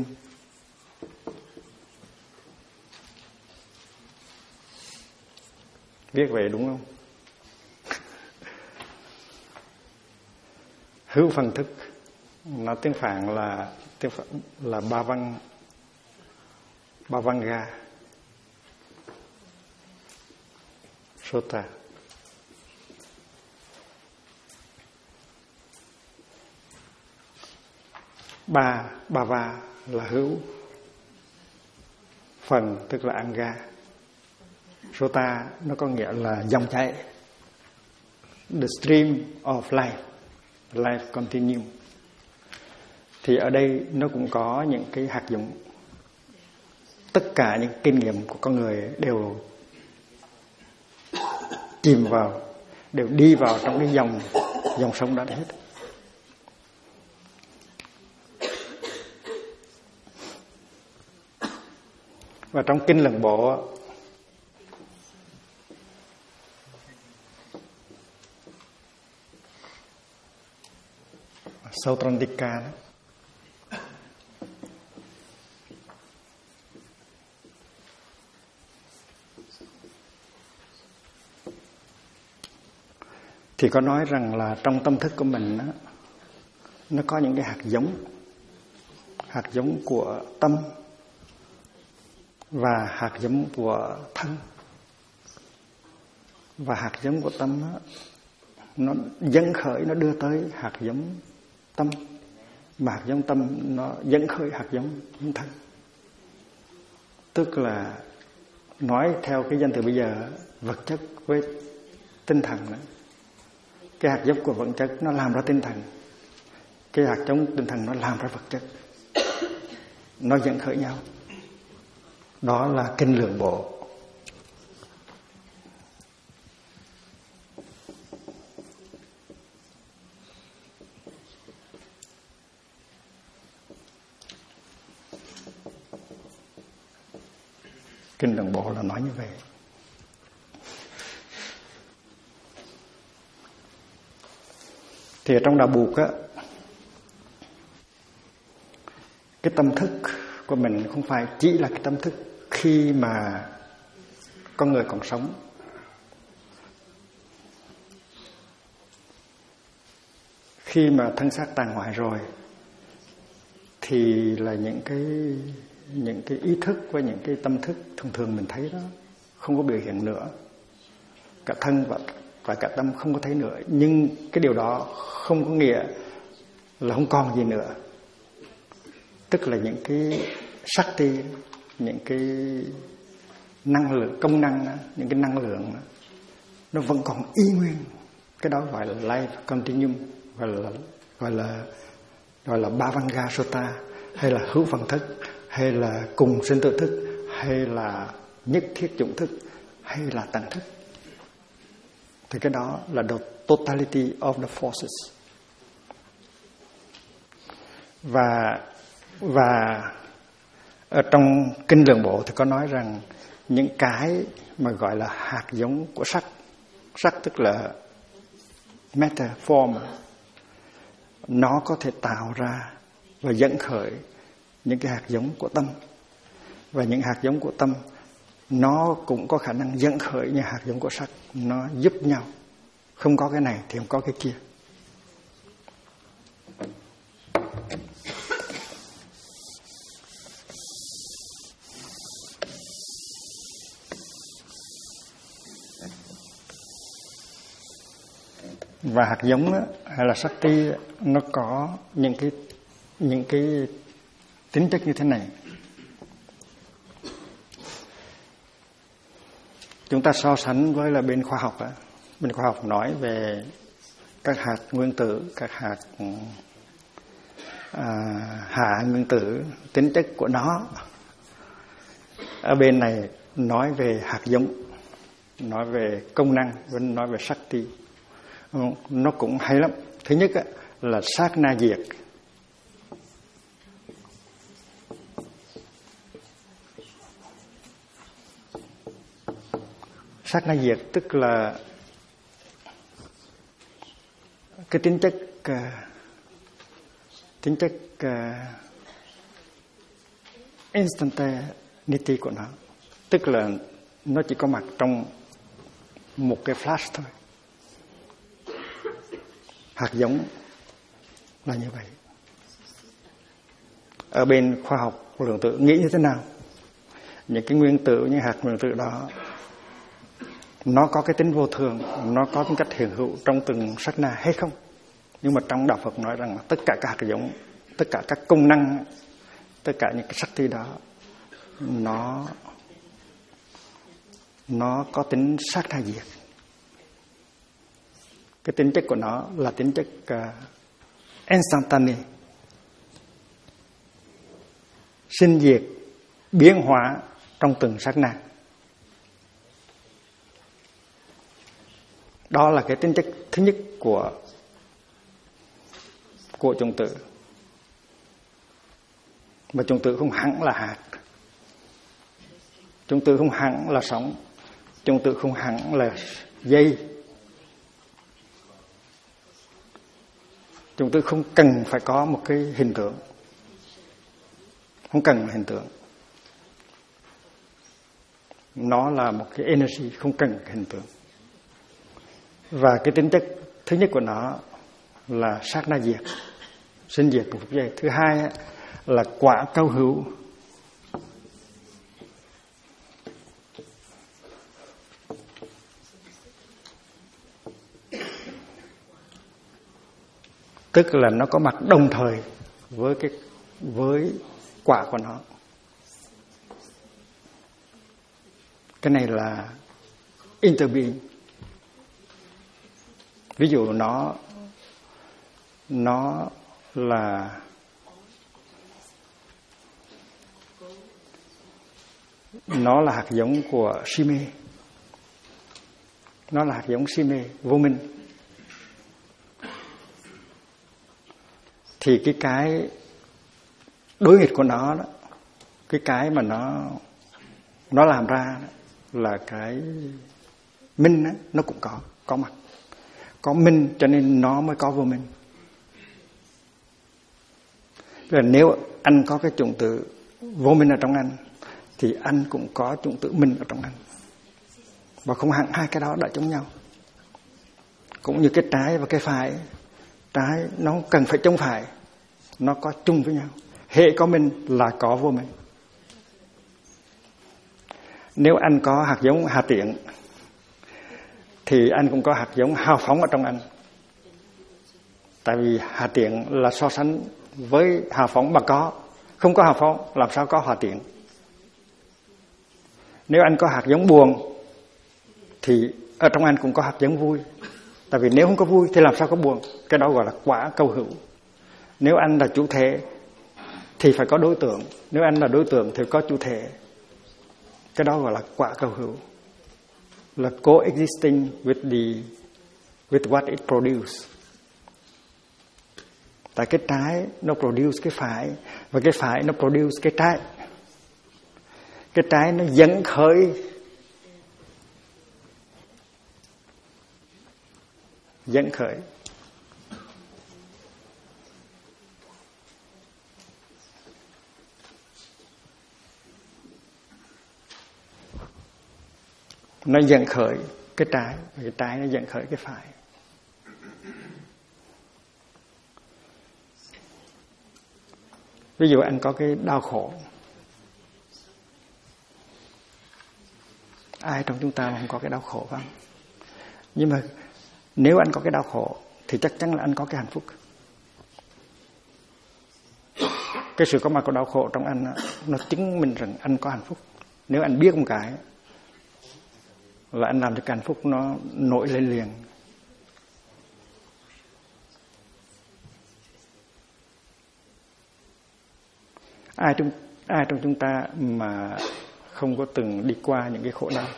Viết vậy đúng không? Hữu phần thức nó tiếng Phạn là Bhavanga Sutta. Bhava là hữu, phần tức là anga, Sutta nó có nghĩa là dòng chảy, the stream of life continuum. Thì ở đây nó cũng có những cái hạt giống. Tất cả những kinh nghiệm của con người đều chìm vào, đều đi vào trong cái dòng sông đó hết. Và trong kinh Lần Bộ Sautrandika đó, thì có nói rằng là trong tâm thức của mình đó, nó có những cái hạt giống của tâm và hạt giống của thân. Và hạt giống của tâm đó, nó dẫn khởi, nó đưa tới hạt giống tâm, mà hạt giống tâm nó dẫn khởi hạt giống thân. Tức là nói theo cái danh từ bây giờ, vật chất với tinh thần đó. Cái hạt giống của vật chất nó làm ra tinh thần, cái hạt giống tinh thần nó làm ra vật chất, nó dẫn khởi nhau. Đó là kinh Lượng Bộ. Kinh Lượng Bộ là nói như vậy. Thì ở trong đạo Buộc á, cái tâm thức của mình không phải chỉ là cái tâm thức khi mà con người còn sống. Khi mà thân xác tàn hoại rồi thì là những cái ý thức và những cái tâm thức thường thường mình thấy đó không có biểu hiện nữa. Cả thân và cả tâm không có thấy nữa. Nhưng cái điều đó không có nghĩa là không còn gì nữa. Tức là những cái Shakti, những cái năng lượng, công năng, những cái năng lượng nó vẫn còn y nguyên. Cái đó gọi là life continuum, gọi là Bhavanga Sutta, hay là hữu phần thức, hay là cùng sinh tử thức, hay là nhất thiết dụng thức, hay là tầng thức. Thì cái đó là the totality of the forces. Và ở trong kinh Lượng Bộ thì có nói rằng những cái mà gọi là hạt giống của sắc, sắc tức là matter form, nó có thể tạo ra và dẫn khởi những cái hạt giống của tâm. Và những hạt giống của tâm nó cũng có khả năng dẫn khởi những hạt giống của sắc. Nó giúp nhau. Không có cái này thì không có cái kia. Và hạt giống đó, hay là Shakti, nó có những cái tính chất như thế này. Chúng ta so sánh với là bên khoa học. Bên khoa học nói về các hạt nguyên tử, các hạt hạ nguyên tử, tính chất của nó. Ở bên này nói về hạt giống, nói về công năng, vẫn nói về Shakti. Nó cũng hay lắm. Thứ nhất là sát na diệt. Sát na diệt tức là cái tính chất instantaneity của nó. Tức là nó chỉ có mặt trong một cái flash thôi. Hạt giống là như vậy. Ở bên khoa học lượng tử nghĩ như thế nào? Những cái nguyên tử, những hạt nguyên tử đó nó có cái tính vô thường, nó có tính cách hiện hữu trong từng sát na hay không? Nhưng mà trong đạo Phật nói rằng tất cả các hạt giống, tất cả các công năng, tất cả những cái Shakti đó nó có tính sát na diệt. Cái tính chất của nó là tính chất instantaneous, sinh diệt, biến hóa trong từng sát na. Đó là cái tính chất thứ nhất của chủng tử. Mà chủng tử không hẳn là hạt, chủng tử không hẳn là sóng, chủng tử không hẳn là dây. Chúng tôi không cần phải có một cái hình tượng. Không cần hình tượng. Nó là một cái energy, không cần hình tượng. Và cái tính chất thứ nhất của nó là sát na diệt, sinh diệt của phút giây. Thứ hai là quả câu hữu. Tức là nó có mặt đồng thời với quả của nó. Cái này là interbeing. Ví dụ nó nó là hạt giống của si mê. Nó là hạt giống si mê, vô minh. Thì cái đối nghịch của nó đó, cái mà nó làm ra đó, là cái minh đó, nó cũng có mặt. Có minh cho nên nó mới có vô minh. Rồi nếu anh có cái chủng tử vô minh ở trong anh, thì anh cũng có chủng tử minh ở trong anh. Và không hẳn hai cái đó đã chống nhau. Cũng như cái trái và cái phải, trái nó cần phải chống phải, nó có chung với nhau. Hệ có minh là có vô minh. Nếu anh có hạt giống hà tiện, thì anh cũng có hạt giống hào phóng ở trong anh. Tại vì hà tiện là so sánh với hào phóng mà có. Không có hào phóng làm sao có hòa tiện. Nếu anh có hạt giống buồn, thì ở trong anh cũng có hạt giống vui. Tại vì nếu không có vui thì làm sao có buồn. Cái đó gọi là quả câu hữu. Nếu anh là chủ thể thì phải có đối tượng. Nếu anh là đối tượng thì có chủ thể. Cái đó gọi là quả câu hữu. Là coexisting with what it produce. Tại cái trái nó produce cái phải, và cái phải nó produce cái trái. Cái trái nó dẫn khởi nó dẫn khởi cái trái, và cái trái nó dẫn khởi cái phải. Ví dụ anh có cái đau khổ, ai trong chúng ta không có cái đau khổ phải không? Nhưng mà nếu anh có cái đau khổ thì chắc chắn là anh có cái hạnh phúc. Cái sự có mặt của đau khổ trong anh nó chứng minh rằng anh có hạnh phúc. Nếu anh biết một cái là anh làm cho cái hạnh phúc nó nổi lên liền. Ai trong chúng ta mà không có từng đi qua những cái khổ đau?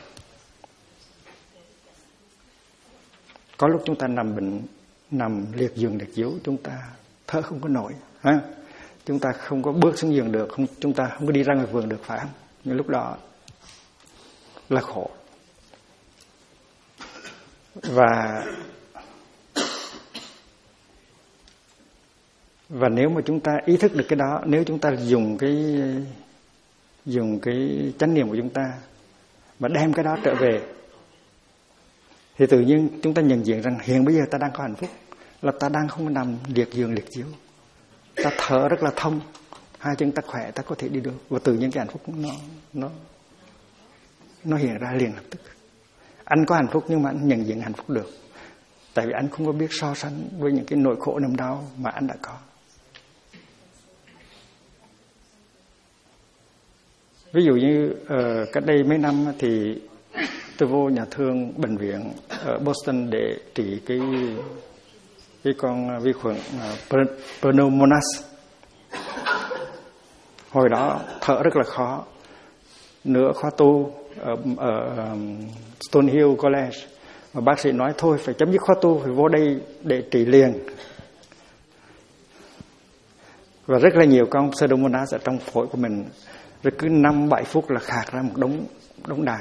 Có lúc chúng ta nằm bệnh, nằm liệt giường liệt chiếu, chúng ta thở không có nổi, ha? Chúng ta không có bước xuống giường được, chúng ta không có đi ra ngoài vườn được, phải không? Nhưng lúc đó là khổ. Và nếu mà chúng ta ý thức được cái đó, nếu chúng ta dùng cái chánh niệm của chúng ta mà đem cái đó trở về, thì tự nhiên chúng ta nhận diện rằng hiện bây giờ ta đang có hạnh phúc, là ta đang không nằm liệt giường liệt chiếu, ta thở rất là thông, hai chân ta khỏe, ta có thể đi được, và tự nhiên cái hạnh phúc nó hiện ra liền lập tức. Anh có hạnh phúc nhưng mà anh nhận diện hạnh phúc được, tại vì anh không có biết so sánh với những cái nỗi khổ niềm đau mà anh đã có. Ví dụ như cách đây mấy năm thì tôi vô nhà thương bệnh viện ở Boston để trị cái con vi khuẩn Pseudomonas. Hồi đó thở rất là khó, nửa khóa tu ở Stonehill College, mà bác sĩ nói thôi phải chấm dứt khóa tu, phải vô đây để trị liền. Và rất là nhiều con Pseudomonas ở trong phổi của mình, rồi cứ 5-7 phút là khạc ra một đống đàm,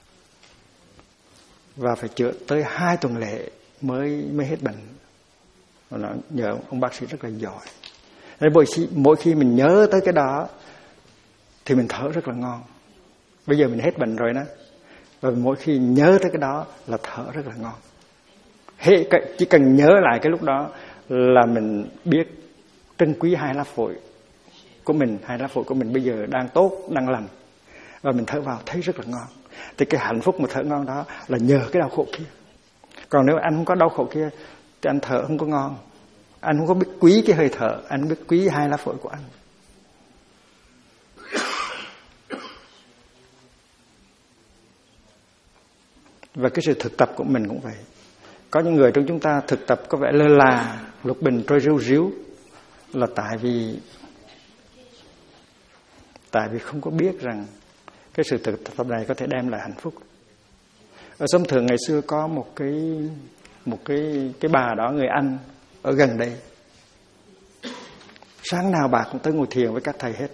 và phải chữa tới 2 tuần lễ mới hết bệnh. Và nó nhờ ông bác sĩ rất là giỏi. Mỗi khi mình nhớ tới cái đó thì mình thở rất là ngon. Bây giờ mình hết bệnh rồi đó, và mỗi khi nhớ tới cái đó là thở rất là ngon. Chỉ cần nhớ lại cái lúc đó là mình biết trân quý 2 lá phổi của mình. 2 lá phổi của mình bây giờ đang tốt, đang lành, và mình thở vào thấy rất là ngon. Thì cái hạnh phúc mà thở ngon đó là nhờ cái đau khổ kia. Còn nếu anh không có đau khổ kia thì anh thở không có ngon. Anh không có biết quý cái hơi thở, anh không biết quý 2 lá phổi của anh. Và cái sự thực tập của mình cũng vậy. Có những người trong chúng ta thực tập có vẻ lơ là, lục bình trôi riu riu, là tại vì không có biết rằng cái sự thực tập này có thể đem lại hạnh phúc. Ở Xóm Thượng ngày xưa có một cái bà đó, người Anh ở gần đây. Sáng nào bà cũng tới ngồi thiền với các thầy hết.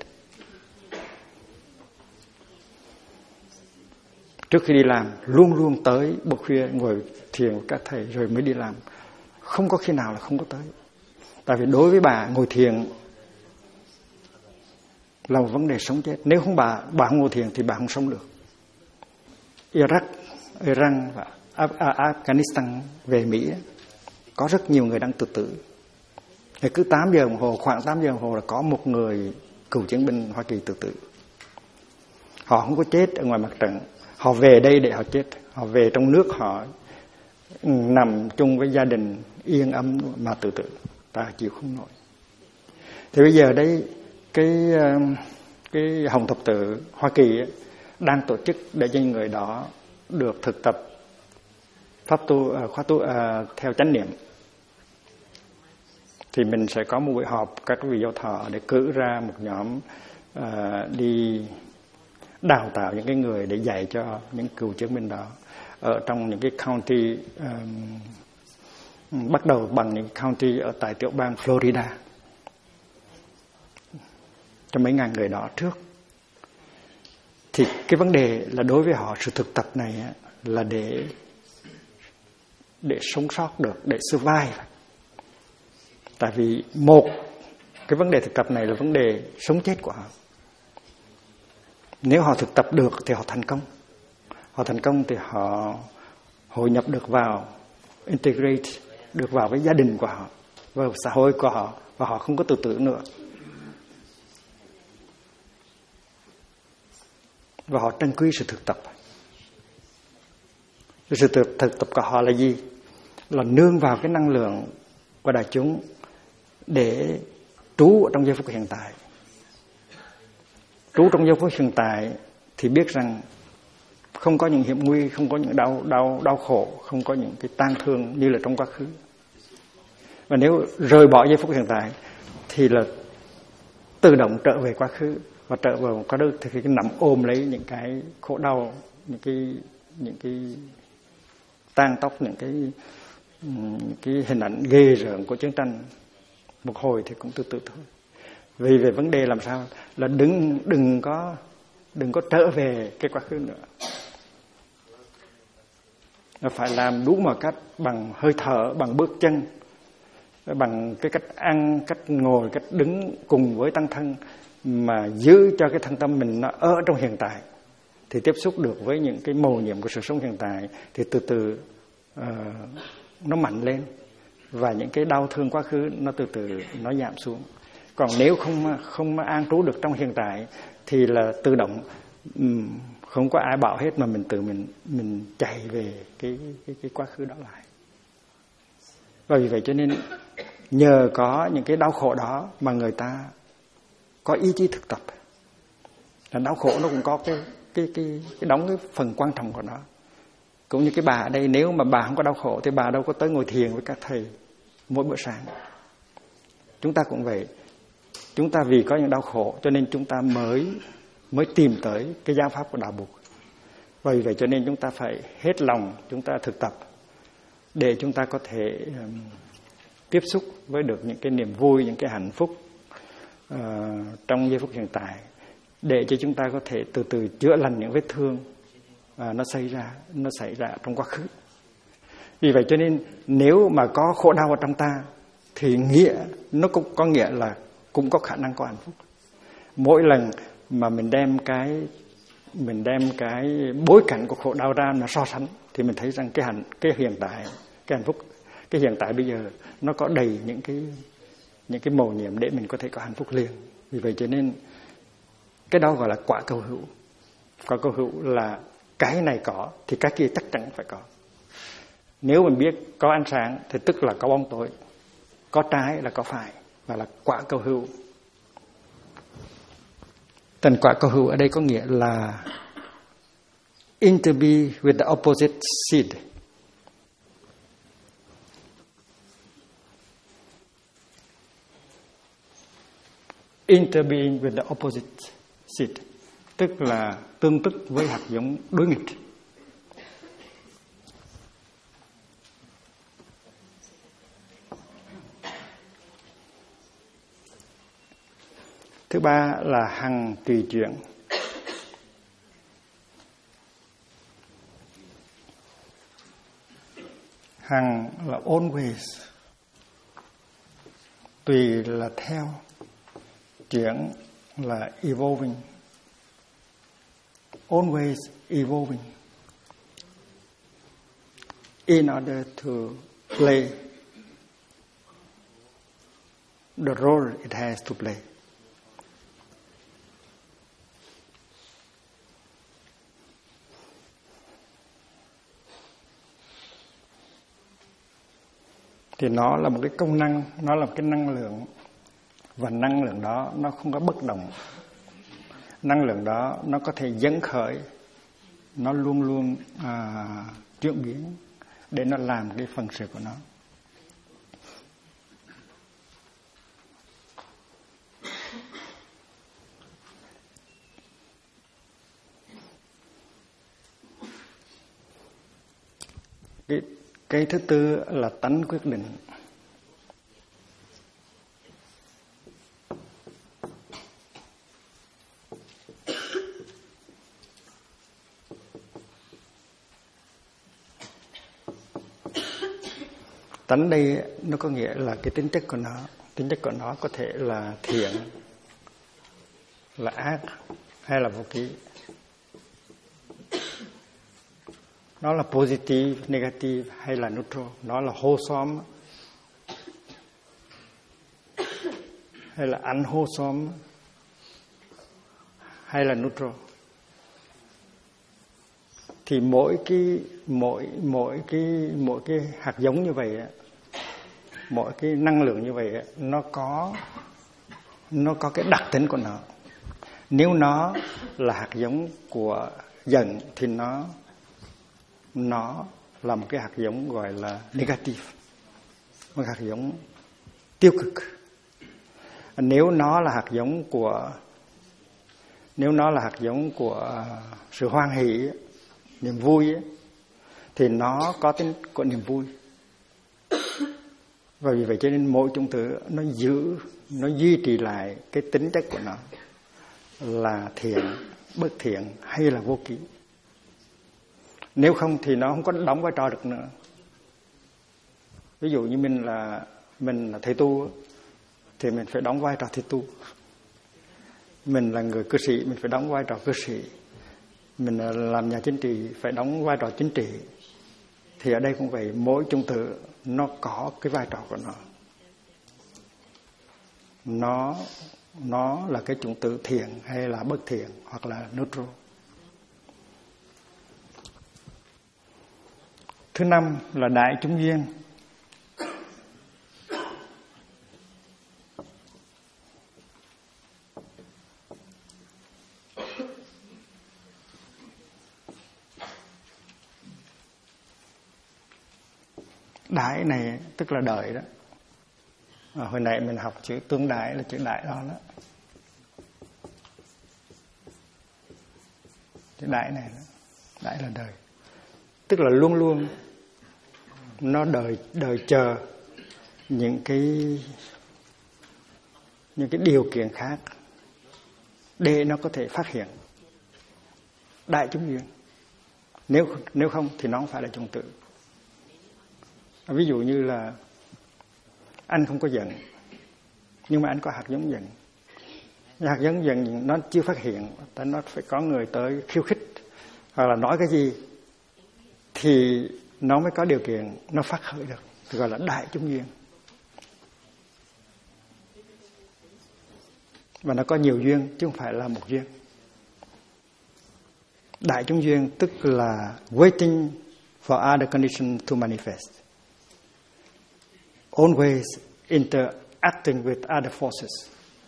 Trước khi đi làm luôn luôn tới buổi khuya ngồi thiền với các thầy rồi mới đi làm. Không có khi nào là không có tới. Tại vì đối với bà, ngồi thiền là một vấn đề sống chết. Nếu không bà không ngồi thiền thì bà không sống được. Iraq, Iran và Afghanistan về Mỹ có rất nhiều người đang tự tử. Thì cứ 8 giờ đồng hồ, khoảng 8 giờ đồng hồ là có một người cựu chiến binh Hoa Kỳ tự tử. Họ không có chết ở ngoài mặt trận, họ về đây để họ chết. Họ về trong nước họ nằm chung với gia đình yên ấm mà tự tử. Ta chịu không nổi. Thì bây giờ đấy cái Hồng Thập Tự Hoa Kỳ đang tổ chức để cho những người đó được thực tập pháp tu, khóa tu theo chánh niệm. Thì mình sẽ có một buổi họp các vị giáo thọ để cử ra một nhóm đi đào tạo những cái người để dạy cho những cựu chiến binh đó ở trong những cái county, bắt đầu bằng những county ở tại tiểu bang Florida, cho mấy ngàn người đó trước. Thì cái vấn đề là đối với họ, sự thực tập này là để sống sót được, để survive. Tại vì một cái vấn đề thực tập này là vấn đề sống chết của họ. Nếu họ thực tập được thì họ thành công. Họ thành công thì họ hội nhập được vào, integrate được vào với gia đình của họ, vào xã hội của họ, và họ không có tự tử nữa. Và họ trân quý sự thực tập. Sự thực tập của họ là gì? Là nương vào cái năng lượng của đại chúng để trú ở trong giây phút hiện tại. Trú trong giây phút hiện tại thì biết rằng không có những hiểm nguy, không có những đau khổ, không có những cái tang thương như là trong quá khứ. Và nếu rời bỏ giây phút hiện tại thì là tự động trở về quá khứ, và trở vào quá khứ thì cái nắm ôm lấy những cái khổ đau, những cái tang tóc, những cái hình ảnh ghê rợn của chiến tranh. Một hồi thì cũng từ từ thôi. Vì về vấn đề làm sao là đừng có trở về cái quá khứ nữa. Nó phải làm đủ mọi cách, bằng hơi thở, bằng bước chân, bằng cái cách ăn, cách ngồi, cách đứng cùng với tăng thân, mà giữ cho cái thân tâm mình nó ở trong hiện tại. Thì tiếp xúc được với những cái mầu nhiệm của sự sống hiện tại thì từ từ nó mạnh lên, và những cái đau thương quá khứ nó từ từ nó giảm xuống. Còn nếu không an trú được trong hiện tại thì là tự động, không có ai bảo hết, mà mình tự mình chạy về cái quá khứ đó lại. Và vì vậy cho nên nhờ có những cái đau khổ đó mà người ta có ý chí thực tập. Là đau khổ nó cũng có cái đóng cái phần quan trọng của nó. Cũng như cái bà ở đây, nếu mà bà không có đau khổ thì bà đâu có tới ngồi thiền với các thầy mỗi bữa sáng. Chúng ta cũng vậy. Chúng ta vì có những đau khổ cho nên chúng ta mới tìm tới cái giáo pháp của Đạo Bụt. Vì vậy cho nên chúng ta phải hết lòng chúng ta thực tập để chúng ta có thể tiếp xúc với được những cái niềm vui, những cái hạnh phúc trong giây phút hiện tại, để cho chúng ta có thể từ từ chữa lành những vết thương nó xảy ra trong quá khứ. Vì vậy cho nên nếu mà có khổ đau ở trong ta thì nó cũng có nghĩa là cũng có khả năng có hạnh phúc. Mỗi lần mà mình đem cái bối cảnh của khổ đau ra mà so sánh thì mình thấy rằng cái hiện tại, cái hạnh phúc, cái hiện tại bây giờ nó có đầy những cái mầu nhiệm để mình có thể có hạnh phúc liền. Vì vậy cho nên cái đó gọi là quả cầu hữu. Quả cầu hữu là cái này có thì cái kia chắc chắn phải có. Nếu mình biết có ánh sáng thì tức là có bóng tối, có trái là có phải, và là quả cầu hữu. Thành quả cầu hữu ở đây có nghĩa là interbe with the opposite seed. Interbeing with the opposite seed. tức là tương tức với hạt giống đối nghịch. Thứ ba là hằng tùy chuyển. Hằng là always, tùy là theo, chuyển là evolving. Always evolving in order to play the role it has to play. Thì nó là một cái công năng, nó là một cái năng lượng, và năng lượng đó nó không có bất động. Năng lượng đó nó có thể dẫn khởi, nó luôn luôn chuyển biến để nó làm cái phần sự của nó. Cái thứ tư là tánh quyết định. Tánh đây nó có nghĩa là cái tính chất của nó. Tính chất của nó có thể là thiện, là ác, hay là vô ký. Nó là positive, negative hay là neutral. Nó là wholesome hay là unwholesome hay là neutral. Thì mỗi cái hạt giống như vậy, mỗi cái năng lượng như vậy, nó có cái đặc tính của nó. Nếu nó là hạt giống của giận thì nó là một cái hạt giống gọi là negative, một hạt giống tiêu cực. Nếu nó là hạt giống của sự hoan hỷ, niềm vui ấy, thì nó có tính của niềm vui. Và vì vậy cho nên mỗi chủng tử nó duy trì lại cái tính chất của nó là thiện, bất thiện hay là vô ký. Nếu không thì nó không có đóng vai trò được nữa. Ví dụ như mình là thầy tu thì mình phải đóng vai trò thầy tu. Mình là người cư sĩ, mình phải đóng vai trò cư sĩ. Mình làm nhà chính trị phải đóng vai trò chính trị. Thì ở đây cũng vậy, mỗi chủng tử nó có cái vai trò của nó. Nó là cái chủng tử thiện hay là bất thiện hoặc là neutral. Thứ năm là đại chúng duyên. Đại này tức là đời đó. Hồi nãy mình học chữ tương đại là chữ đại đó đó. Chữ đại này đó. Đại là đời. Tức là luôn luôn nó đời chờ những cái điều kiện khác để nó có thể phát hiện. Đại chúng duyên. Nếu không thì nó không phải là chủng tử. Ví dụ như là anh không có giận, nhưng mà anh có hạt giống giận. Hạt giống giận nó chưa phát hiện, tại nó phải có người tới khiêu khích hoặc là nói cái gì thì nó mới có điều kiện nó phát khởi được, thì gọi là đại chúng duyên. Và nó có nhiều duyên chứ không phải là một duyên. Đại chúng duyên tức là waiting for other conditions to manifest. Always interacting with other forces.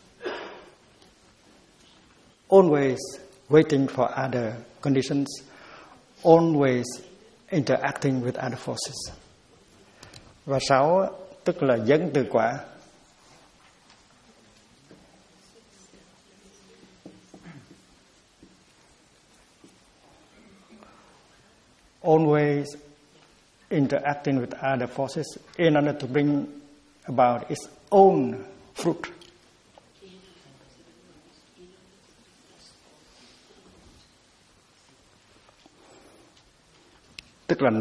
Always waiting for other conditions. Always interacting with other forces. Và 6 tức là dẫn từ quả. always interacting with other forces in order to bring about its own fruit. Tức là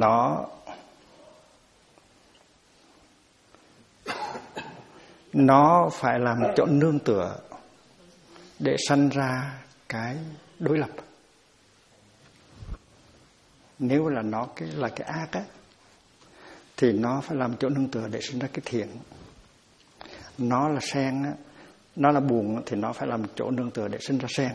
nó phải làm chỗ nương tựa để sanh ra cái đối lập. Nếu là nó là cái ác á, thì nó phải làm chỗ nương tựa để sinh ra cái thiện. Nó là sen á, nó là buồn thì nó phải làm chỗ nương tựa để sinh ra sen.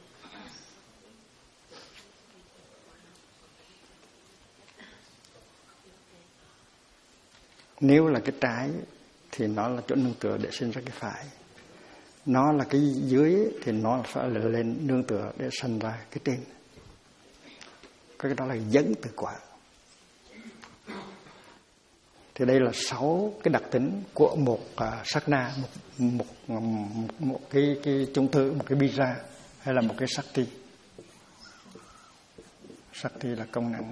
Nếu là cái trái thì nó là chỗ nương tựa để sinh ra cái phải. Nó là cái dưới thì nó phải lên nương tựa để sinh ra cái trên. Cái đó là dẫn từ quả. Thì đây là 6 cái đặc tính của một sát na, một cái chung tử, một cái bija hay là một cái sakti. Sakti là công năng.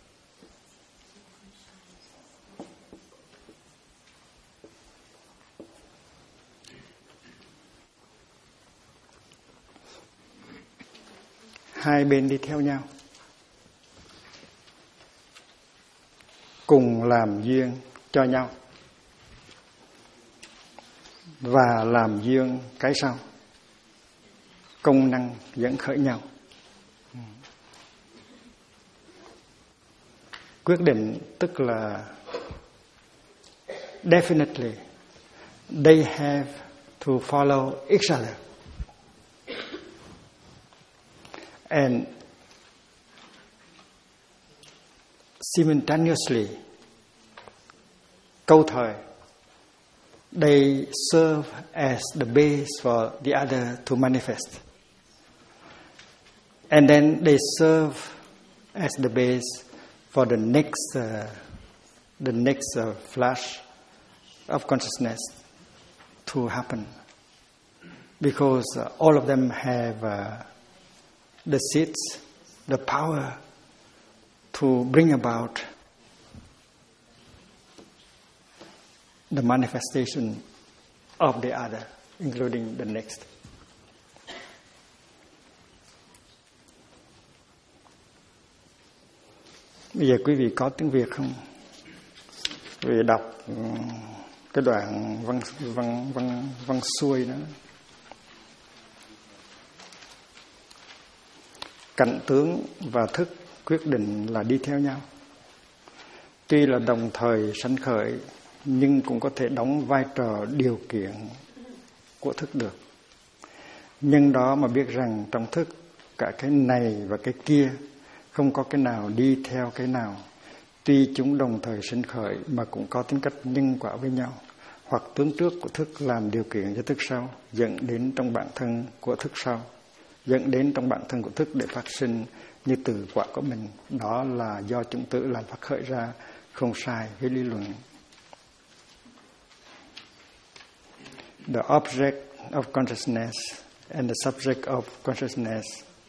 Hai bên đi theo nhau, cùng làm duyên cho nhau và làm duyên cái sau, công năng dẫn khởi nhau. Quyết định tức là definitely they have to follow each other. And simultaneously, câu thời, they serve as the base for the other to manifest. And then they serve as the base for the next flash of consciousness to happen. Because all of them have the seeds, the power to bring about the manifestation of the other, including the next. Bây giờ quý vị có tiếng Việt không? Quý vị đọc cái đoạn văn xuôi đó. Cảnh tướng và thức quyết định là đi theo nhau. Tuy là đồng thời sanh khởi, nhưng cũng có thể đóng vai trò điều kiện của thức được. Nhưng đó mà biết rằng trong thức, cả cái này và cái kia, không có cái nào đi theo cái nào. Tuy chúng đồng thời sinh khởi mà cũng có tính cách nhân quả với nhau. Hoặc tướng trước của thức làm điều kiện cho thức sau, dẫn đến trong bản thân của thức sau, dẫn đến trong bản thân của thức để phát sinh như từ quả của mình. Đó là do chúng tự làm phát khởi ra, không sai với lý luận. The object of consciousness and the subject of consciousness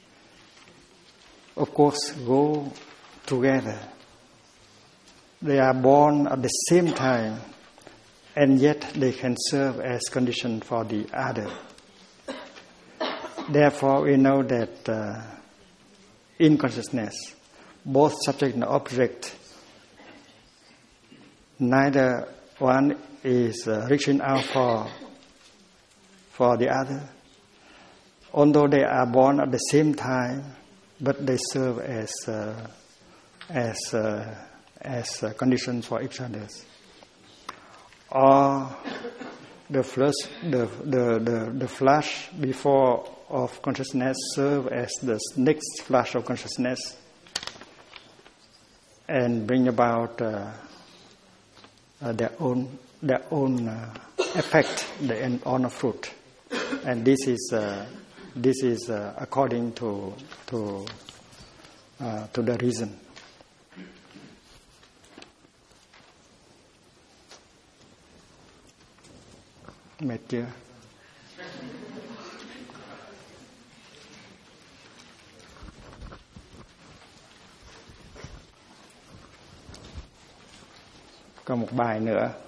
of course go together. They are born at the same time, and yet they can serve as condition for the other. Therefore, we know that in consciousness, both subject and object, neither one is reaching out for the other. Although they are born at the same time, but they serve as conditions for each other. Or the flash before of consciousness serve as the next flash of consciousness and bring about their own effect, their own fruit. And this is according to the reason. Mệt chưa? Còn một bài nữa